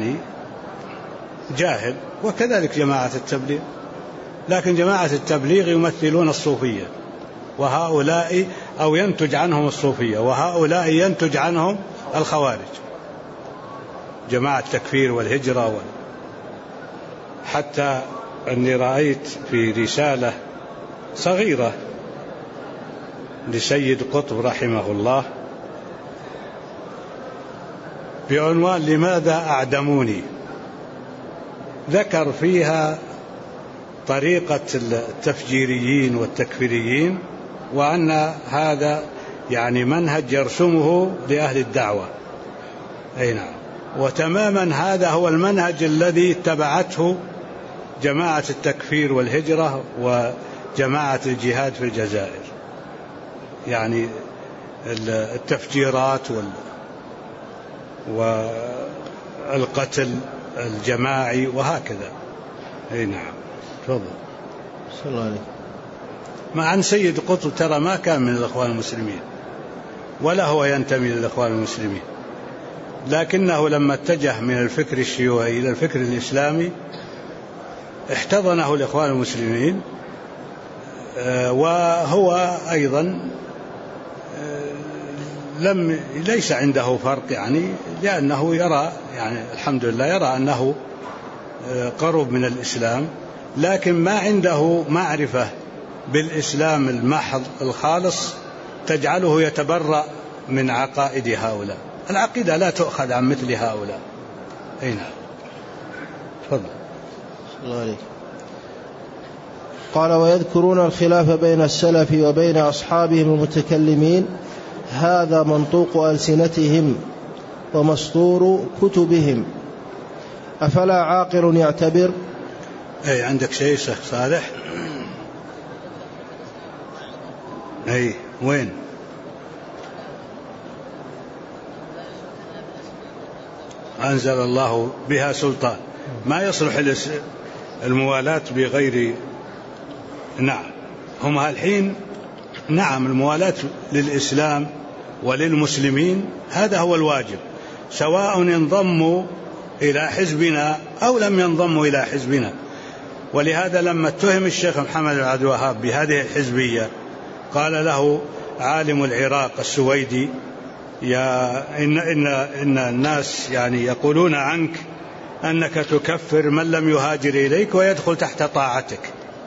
جاهل. وكذلك جماعة التبليغ، لكن جماعة التبليغ يمثلون الصوفية، وهؤلاء أو ينتج عنهم الصوفية، وهؤلاء ينتج عنهم الخوارج، جماعة التكفير والهجرة. حتى أني رأيت في رسالة صغيرة لسيد قطب رحمه الله بعنوان لماذا أعدموني، ذكر فيها طريقة التفجيريين والتكفيريين، وأن هذا منهج يرسمه لأهل الدعوة. أي نعم. وتماما هذا هو المنهج الذي اتبعته جماعة التكفير والهجرة وجماعة الجهاد في الجزائر، التفجيرات والقتل الجماعي وهكذا. أي نعم. تفضل. صلى الله عليه. مع أن سيد قطب ترى ما كان من الإخوان المسلمين ولا هو ينتمي للإخوان المسلمين، لكنه لما اتجه من الفكر الشيوعي إلى الفكر الإسلامي احتضنه الإخوان المسلمين، وهو أيضا ليس عنده فرق، لأنه يرى الحمد لله يرى أنه قرب من الإسلام، لكن ما عنده معرفة بالإسلام المحض الخالص تجعله يتبرأ من عقائد هؤلاء. العقيدة لا تؤخذ عن مثل هؤلاء. أي نعم. تفضل. الله عليك. قال: ويذكرون الخلاف بين السلف وبين أصحابهم المتكلمين، هذا منطوق ألسنتهم ومسطور كتبهم، أفلا عاقل يعتبر؟ أي عندك شيء شيخ صالح؟ أي وين؟ أنزل الله بها سلطان، ما يصلح الموالاة بغير. نعم، هم الحين الموالاة للإسلام وللمسلمين هذا هو الواجب، سواء انضموا إلى حزبنا أو لم ينضموا إلى حزبنا. ولهذا لما اتهم الشيخ محمد بن عبد الوهاب بهذه الحزبية قال له عالم العراق السويدي: إن الناس يقولون عنك أنك تكفر من لم يهاجر إليك ويدخل تحت طاعتك.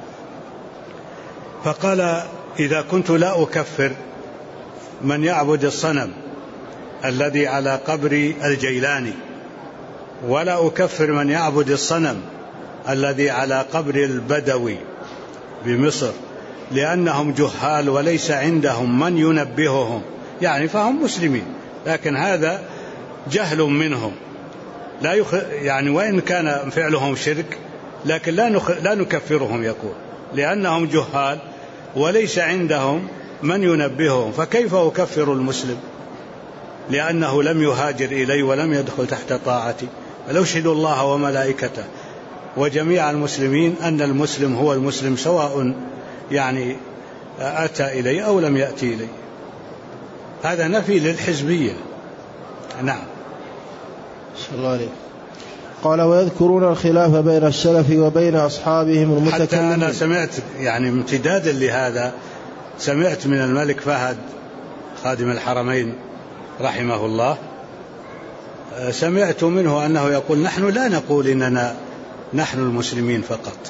فقال: إذا كنت لا أكفر من يعبد الصنم الذي على قبر الجيلاني، ولا أكفر من يعبد الصنم الذي على قبر البدوي بمصر، لأنهم جهال وليس عندهم من ينبههم، يعني فهم مسلمين لكن هذا جهل منهم، يعني وإن كان فعلهم شرك لكن لا نكفرهم، يقول لأنهم جهال وليس عندهم من ينبههم، فكيف أكفر المسلم لأنه لم يهاجر إلي ولم يدخل تحت طاعتي؟ فلو شهدوا الله وملائكته وجميع المسلمين أن المسلم هو المسلم سواء يعني أتى إلي أو لم يأتي إلي. هذا نفي للحزبية. نعم. صلى الله عليه. قال ويذكرون الخلاف بين السلف وبين أصحابهم المتكلمين. حتى أنا سمعت يعني امتدادا لهذا، سمعت من الملك فهد خادم الحرمين رحمه الله، سمعت منه أنه يقول نحن لا نقول إننا نحن المسلمين فقط،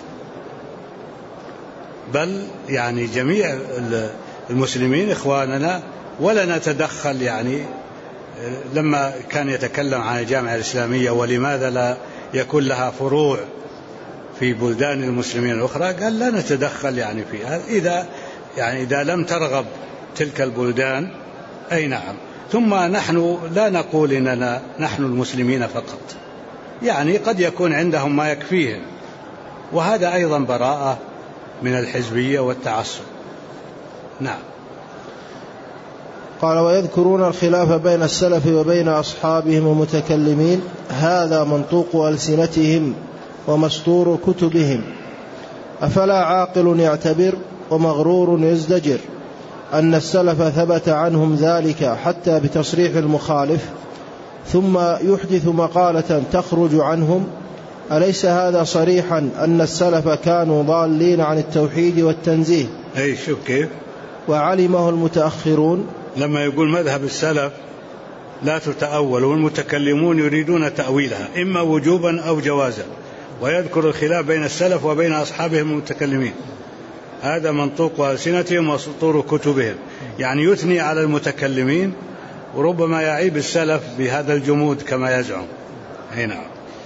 بل يعني جميع المسلمين إخواننا، ولا نتدخل. يعني لما كان يتكلم عن الجامعة الإسلامية ولماذا لا يكون لها فروع في بلدان المسلمين الأخرى، قال لا نتدخل يعني فيها إذا لم ترغب تلك البلدان، أي نعم. ثم نحن لا نقول إننا نحن المسلمين فقط، يعني قد يكون عندهم ما يكفيهم، وهذا أيضا براءة من الحزبية والتعصب. نعم. قال ويذكرون الخلاف بين السلف وبين أصحابهم المتكلمين، هذا منطوق ألسنتهم ومسطور كتبهم، أفلا عاقل يعتبر ومغرور يزدجر أن السلف ثبت عنهم ذلك حتى بتصريح المخالف ثم يحدث مقالة تخرج عنهم؟ أليس هذا صريحا أن السلف كانوا ضالين عن التوحيد والتنزيه؟ أي شوف كيف وعلمه المتأخرون. لما يقول مذهب السلف لا تتأول، والمتكلمون يريدون تأويلها إما وجوبا أو جوازا، ويذكر الخلاف بين السلف وبين أصحابهم المتكلمين، هذا منطوق ألسنتهم وسطور كتبهم، يعني يثني على المتكلمين وربما يعيب السلف بهذا الجمود كما يزعم. هنا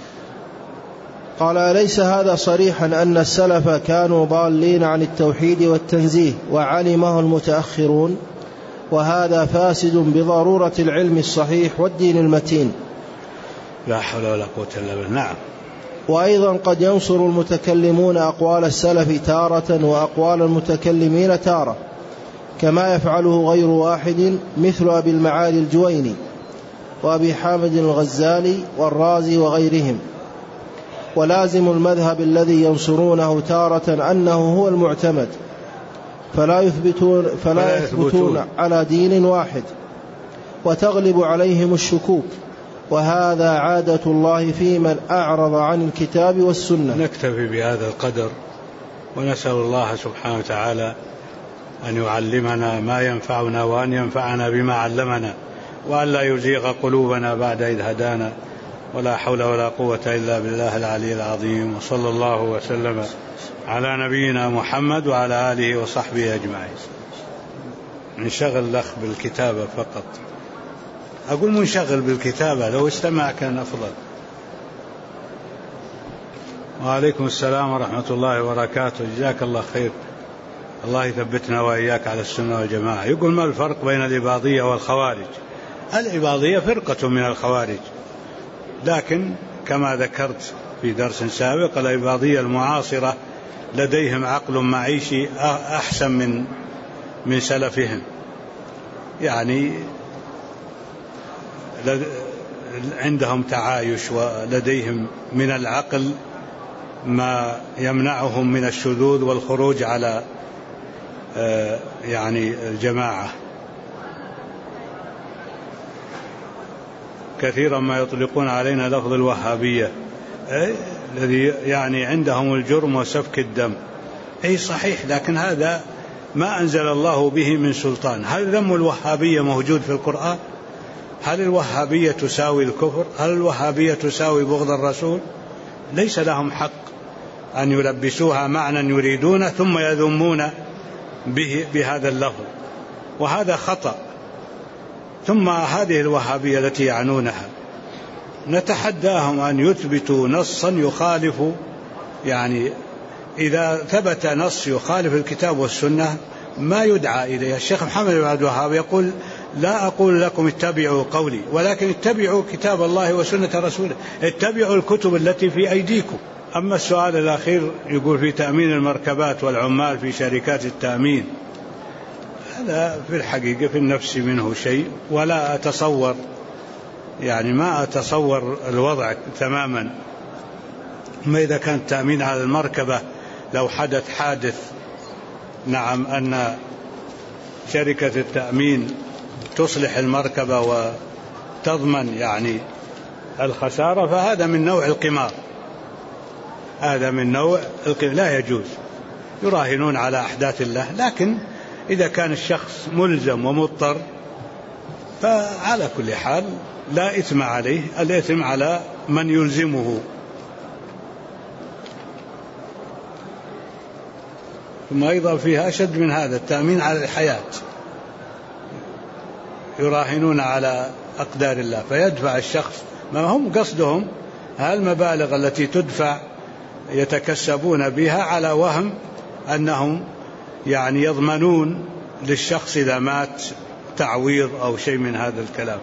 قال أليس هذا صريحا أن السلف كانوا ضالين عن التوحيد والتنزيه وعلمه المتأخرون، وهذا فاسد بضرورة العلم الصحيح والدين المتين. لا حول ولا قوة إلا بالله. نعم. وأيضا قد ينصر المتكلمون أقوال السلف تارة وأقوال المتكلمين تارة، كما يفعله غير واحد مثل أبي المعالي الجويني وأبي حامد الغزالي والرازي وغيرهم. ولازم المذهب الذي ينصرونه تارة أنه هو المعتمد، فلا يثبتون على دين واحد، وتغلب عليهم الشكوك، وهذا عادة الله في من أعرض عن الكتاب والسنة. نكتفي بهذا القدر، ونسأل الله سبحانه وتعالى أن يعلمنا ما ينفعنا، وأن ينفعنا بما علمنا، وأن لا يزيغ قلوبنا بعد إذ هدانا، ولا حول ولا قوة إلا بالله العلي العظيم. وصلى الله وسلم على نبينا محمد وعلى آله وصحبه أجمعين. نشغل الأخ بالكتابة فقط، أقول منشغل بالكتابة، لو استمع كان أفضل. وعليكم السلام ورحمة الله وبركاته، جزاك الله خير، الله يثبتنا وإياك على السنة والجماعة. يقول ما الفرق بين الإباضية والخوارج؟ الإباضية فرقة من الخوارج، لكن كما ذكرت في درس سابق الإباضية المعاصرة لديهم عقل معيشي أحسن من سلفهم، يعني عندهم تعايش ولديهم من العقل ما يمنعهم من الشذوذ والخروج على يعني الجماعة. كثيرا ما يطلقون علينا لفظ الوهابية الذي يعني عندهم الجرم وسفك الدم. أي صحيح، لكن هذا ما أنزل الله به من سلطان. هل ذم الوهابية موجود في القرآن؟ هل الوهابية تساوي الكفر؟ هل الوهابية تساوي بغض الرسول؟ ليس لهم حق أن يلبسوها معنى يريدون ثم يذمون بهذا اللفظ، وهذا خطأ. ثم هذه الوهابية التي يعنونها نتحداهم أن يثبتوا نصا يخالف يعني إذا ثبت نص يخالف الكتاب والسنة ما يدعى إليه. الشيخ محمد بن عبد الوهاب يقول لا أقول لكم اتبعوا قولي ولكن اتبعوا كتاب الله وسنة رسوله، اتبعوا الكتب التي في أيديكم. أما السؤال الأخير يقول في تأمين المركبات والعمال في شركات التأمين، هذا في الحقيقة في النفس منه شيء، ولا أتصور يعني ما أتصور الوضع تماما. ما إذا كان التأمين على المركبة لو حدث حادث، نعم أن شركة التأمين تصلح المركبة وتضمن يعني الخسارة، فهذا من نوع القمار، هذا من نوع القمار لا يجوز، يراهنون على أحداث الله. لكن إذا كان الشخص ملزم ومضطر فعلى كل حال لا إثم عليه، الإثم على من يلزمه. ثم أيضا فيها أشد من هذا التأمين على الحياة، يراهنون على أقدار الله فيدفع الشخص، ما هم قصدهم هالمبالغ التي تدفع يتكسبون بها على وهم أنهم يعني يضمنون للشخص إذا مات تعويض أو شيء من هذا الكلام.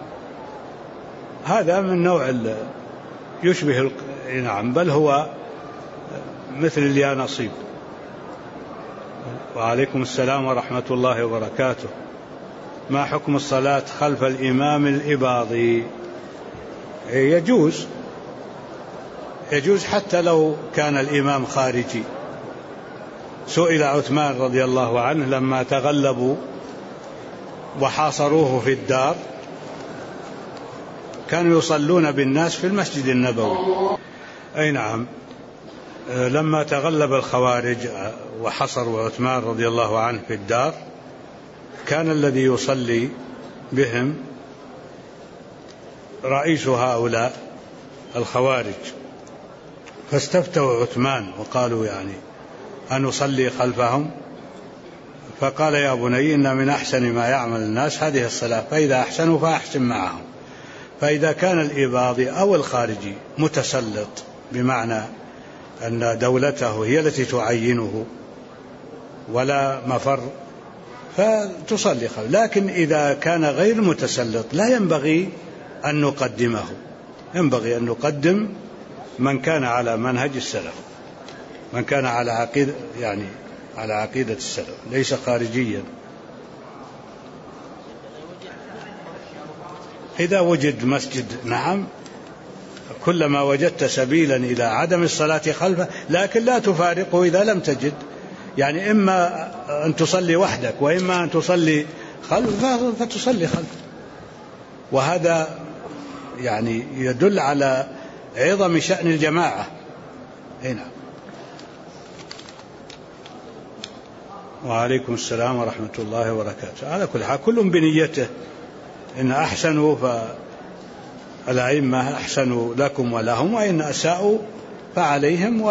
هذا من نوع يشبه نعم بل هو مثل اليانصيب. وعليكم السلام ورحمة الله وبركاته. ما حكم الصلاة خلف الإمام الإباضي؟ يجوز حتى لو كان الإمام خارجي. سئل عثمان رضي الله عنه لما تغلبوا وحاصروه في الدار، كانوا يصلون بالناس في المسجد النبوي. أي نعم، لما تغلب الخوارج وحصروا عثمان رضي الله عنه في الدار، كان الذي يصلي بهم رئيس هؤلاء الخوارج، فاستفتوا عثمان وقالوا يعني أن نصلي خلفهم، فقال يا بني إن من أحسن ما يعمل الناس هذه الصلاة، فإذا أحسنوا فأحسن معهم. فإذا كان الإباضي أو الخارجي متسلط بمعنى أن دولته هي التي تعينه ولا مفر فتصلي خلفه، لكن إذا كان غير متسلط لا ينبغي أن نقدمه، ينبغي أن نقدم من كان على منهج السلف، من كان على عقيدة يعني على عقيدة السلف ليس خارجيا. إذا وجد مسجد نعم، كلما وجدت سبيلا إلى عدم الصلاة خلفه، لكن لا تفارقه إذا لم تجد، يعني إما أن تصلي وحدك وإما أن تصلي خلفه فتصلي خلفه. وهذا يعني يدل على عظم شأن الجماعة. هنا. وعليكم السلام ورحمة الله وبركاته. على كل حال كل بنيته، إن أحسنوا فالأئمة أحسنوا لكم ولهم، وإن أساءوا فعليهم،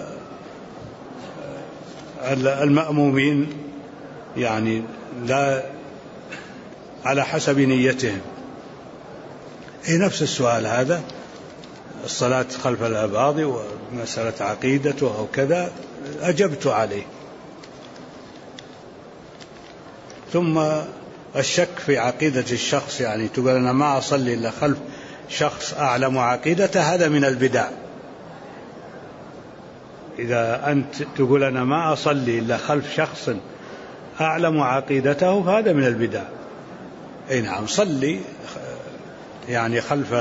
والمأمومين يعني لا على حسب نيتهم. نفس السؤال هذا، الصلاة خلف الأباضي ومسألة عقيدته أو كذا، أجبت عليه. ثم الشك في عقيدة الشخص، يعني تقول أنا ما أصلي إلا خلف شخص أعلم عقيدته، هذا من البدع. إذا أنت تقول أنا ما أصلي إلا خلف شخص أعلم عقيدته فهذا من البدع. أي نعم، صلي يعني خلف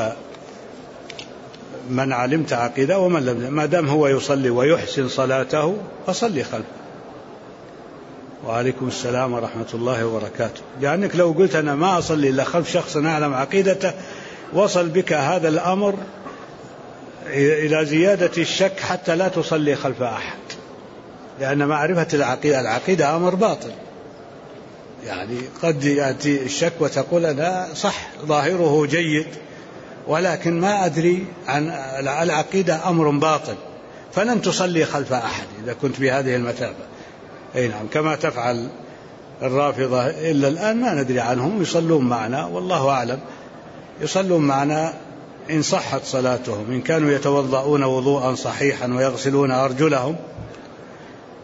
من علمت عقيدة، ومن لم، ما دام هو يصلي ويحسن صلاته فصلي خلفه. وعليكم السلام ورحمة الله وبركاته. لأنك لو قلت أنا ما أصلي إلا خلف شخص أعلم عقيدته، وصل بك هذا الأمر إلى زيادة الشك حتى لا تصلي خلف أحد، لأن معرفة العقيدة أمر باطل. يعني قد يأتي الشك وتقول أنا صح ظاهره جيد، ولكن ما أدري عن العقيدة أمر باطل، فلن تصلي خلف أحد إذا كنت بهذه المثابة. أي نعم، كما تفعل الرافضة إلا الآن ما ندري عنهم، يصلون معنا والله أعلم، يصلون معنا إن صحت صلاتهم، إن كانوا يتوضؤون وضوءا صحيحا ويغسلون أرجلهم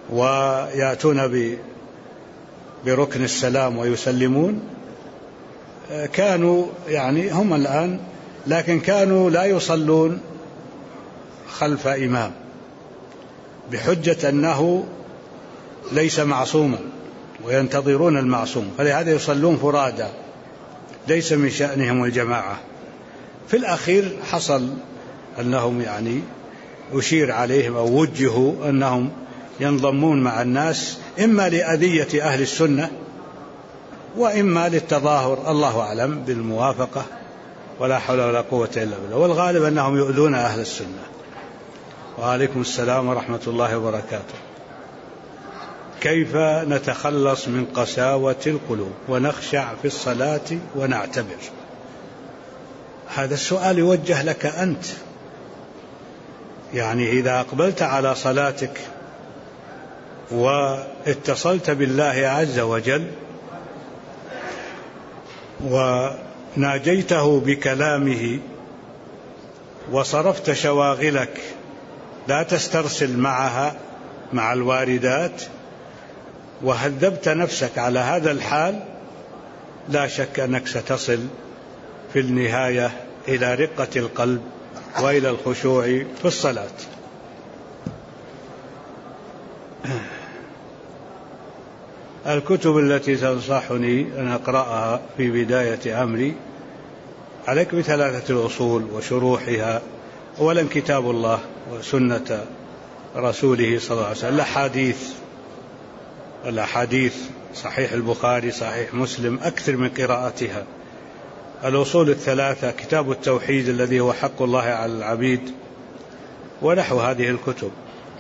ويأتون بركن السلام ويسلمون، كانوا يعني هم الآن، لكن كانوا لا يصلون خلف إمام بحجة أنه ليس معصوما وينتظرون المعصوم، فلهذا يصلون فرادى، ليس من شأنهم الجماعة. في الأخير حصل أنهم يعني أشير عليهم أو وجهوا أنهم ينضمون مع الناس، إما لأذية أهل السنة وإما للتظاهر، الله أعلم بالموافقة، ولا حول ولا قوة إلا بالله، والغالب أنهم يؤذون أهل السنة. وعليكم السلام ورحمة الله وبركاته. كيف نتخلص من قساوة القلوب ونخشع في الصلاة ونعتبر؟ هذا السؤال يوجه لك أنت، يعني إذا أقبلت على صلاتك واتصلت بالله عز وجل وناجيته بكلامه وصرفت شواغلك لا تسترسل معها مع الواردات وهذبت نفسك على هذا الحال، لا شك أنك ستصل في النهاية إلى رقة القلب وإلى الخشوع في الصلاة. الكتب التي تنصحني أن أقرأها في بداية أمري: عليك بثلاثة الأصول وشروحها. أولا كتاب الله وسنة رسوله صلى الله عليه وسلم، الأحاديث صحيح البخاري صحيح مسلم، أكثر من قراءتها. الأصول الثلاثة: كتاب التوحيد الذي هو حق الله على العبيد، ونحو هذه الكتب.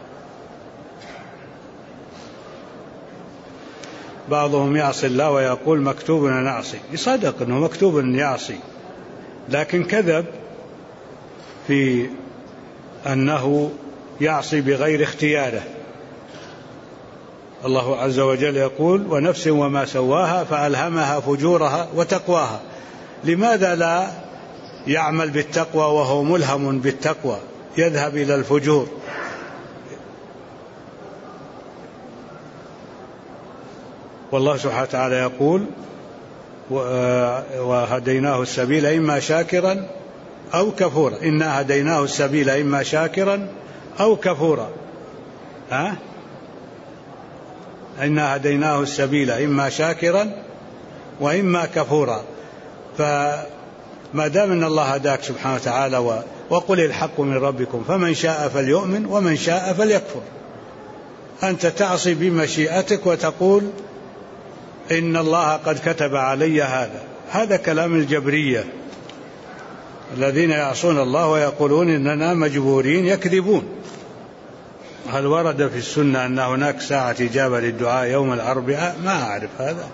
بعضهم يعصي الله ويقول مكتوب أن نعصي، يصدق أنه مكتوب أن يعصي، لكن كذب في أنه يعصي بغير اختياره. الله عز وجل يقول: ونفس وما سواها فألهمها فجورها وتقواها. لماذا لا يعمل بالتقوى وهو ملهم بالتقوى، يذهب إلى الفجور؟ والله سبحانه وتعالى يقول: وهديناه السبيل إما شاكرا أو كفورا. إنا هديناه السبيل إما شاكرا أو كفورا. إنا هديناه السبيل إما شاكرا وإما كفورا. فما دام أن الله هداك سبحانه وتعالى وقل الحق من ربكم فمن شاء فليؤمن ومن شاء فليكفر، أنت تعصي بمشيئتك وتقول إن الله قد كتب علي هذا كلام الجبرية الذين يعصون الله ويقولون إننا مجبورين، يكذبون. هل ورد في السنة أن هناك ساعة إجابة للدعاء يوم الأربعاء؟ ما أعرف هذا.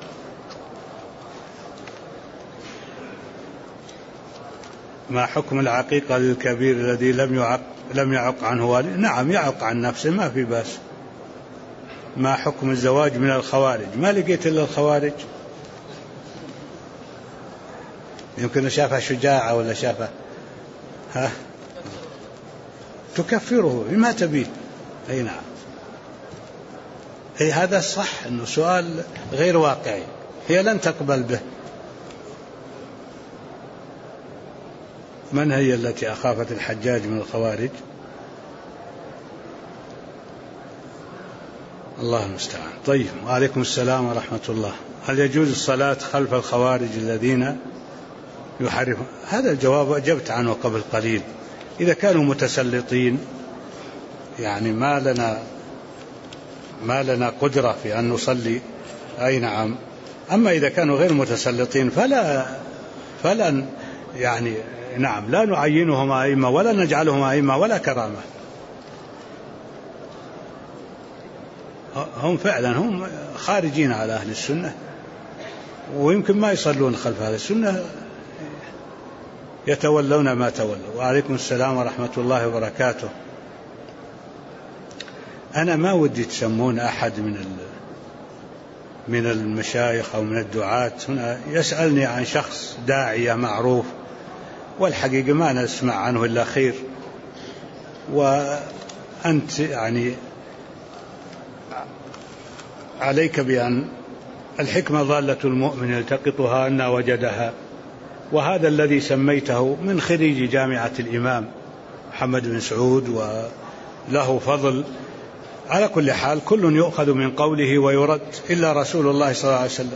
ما حكم العقيقة للكبير الذي لم يعق عنه والده؟ نعم، يعق عن نفسه، ما في بأس. ما حكم الزواج من الخوارج؟ ما لقيت إلا الخوارج، يمكن شافها شجاعة ولا شافها تكفره بما تبيه. أي نعم، أي هذا صح، أنه سؤال غير واقعي، هي لن تقبل به. من هي التي أخافت الحجاج من الخوارج؟ الله المستعان. طيب، وعليكم السلام ورحمة الله. هل يجوز الصلاة خلف الخوارج الذين يحرفون؟ هذا الجواب أجبت عنه قبل قليل. إذا كانوا متسلطين يعني ما لنا قدرة في أن نصلي، أي نعم. أما إذا كانوا غير متسلطين فلا يعني نعم، لا نعينهم أئمة ولا نجعلهم أئمة ولا كرامة. هم فعلا هم خارجين على أهل السنة، ويمكن ما يصلون خلف أهل السنة، يتولون ما تولوا. وعليكم السلام ورحمة الله وبركاته. أنا ما ودي تسمون أحد من المشايخ أو من الدعاة هنا يسألني عن شخص داعية معروف، والحقيقة ما نسمع عنه إلا خير، وأنت يعني عليك بأن الحكمة ضالة المؤمن يلتقطها أن وجدها، وهذا الذي سميته من خريج جامعة الإمام محمد بن سعود وله فضل. على كل حال كل يؤخذ من قوله ويرد إلا رسول الله صلى الله عليه وسلم.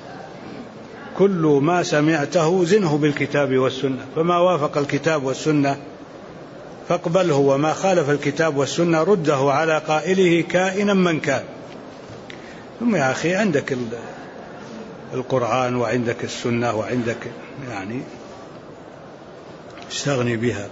كل ما سمعته زنه بالكتاب والسنة، فما وافق الكتاب والسنة فاقبله، وما خالف الكتاب والسنة رده على قائله كائنا من كان. ثم يا أخي عندك القرآن وعندك السنة وعندك يعني استغني بها.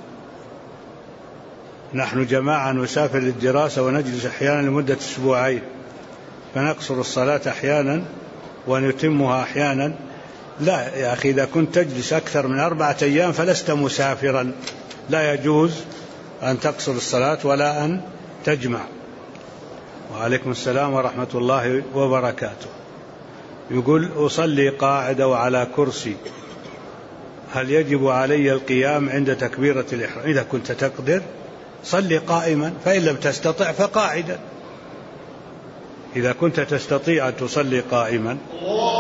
نحن جماعة نسافر للدراسة ونجلس أحيانا لمدة أسبوعين، فنقصر الصلاة أحيانا ونتمها أحيانا. لا يا أخي، إذا كنت تجلس أكثر من 4 أيام فلست مسافرا، لا يجوز أن تقصر الصلاة ولا أن تجمع. وعليكم السلام ورحمة الله وبركاته. يقول أصلي قاعدة وعلى كرسي، هل يجب علي القيام عند تكبيرة الإحرام؟ إذا كنت تقدر صلي قائما، فإن لم تستطع فقاعدا. إذا كنت تستطيع أن تصلي قائما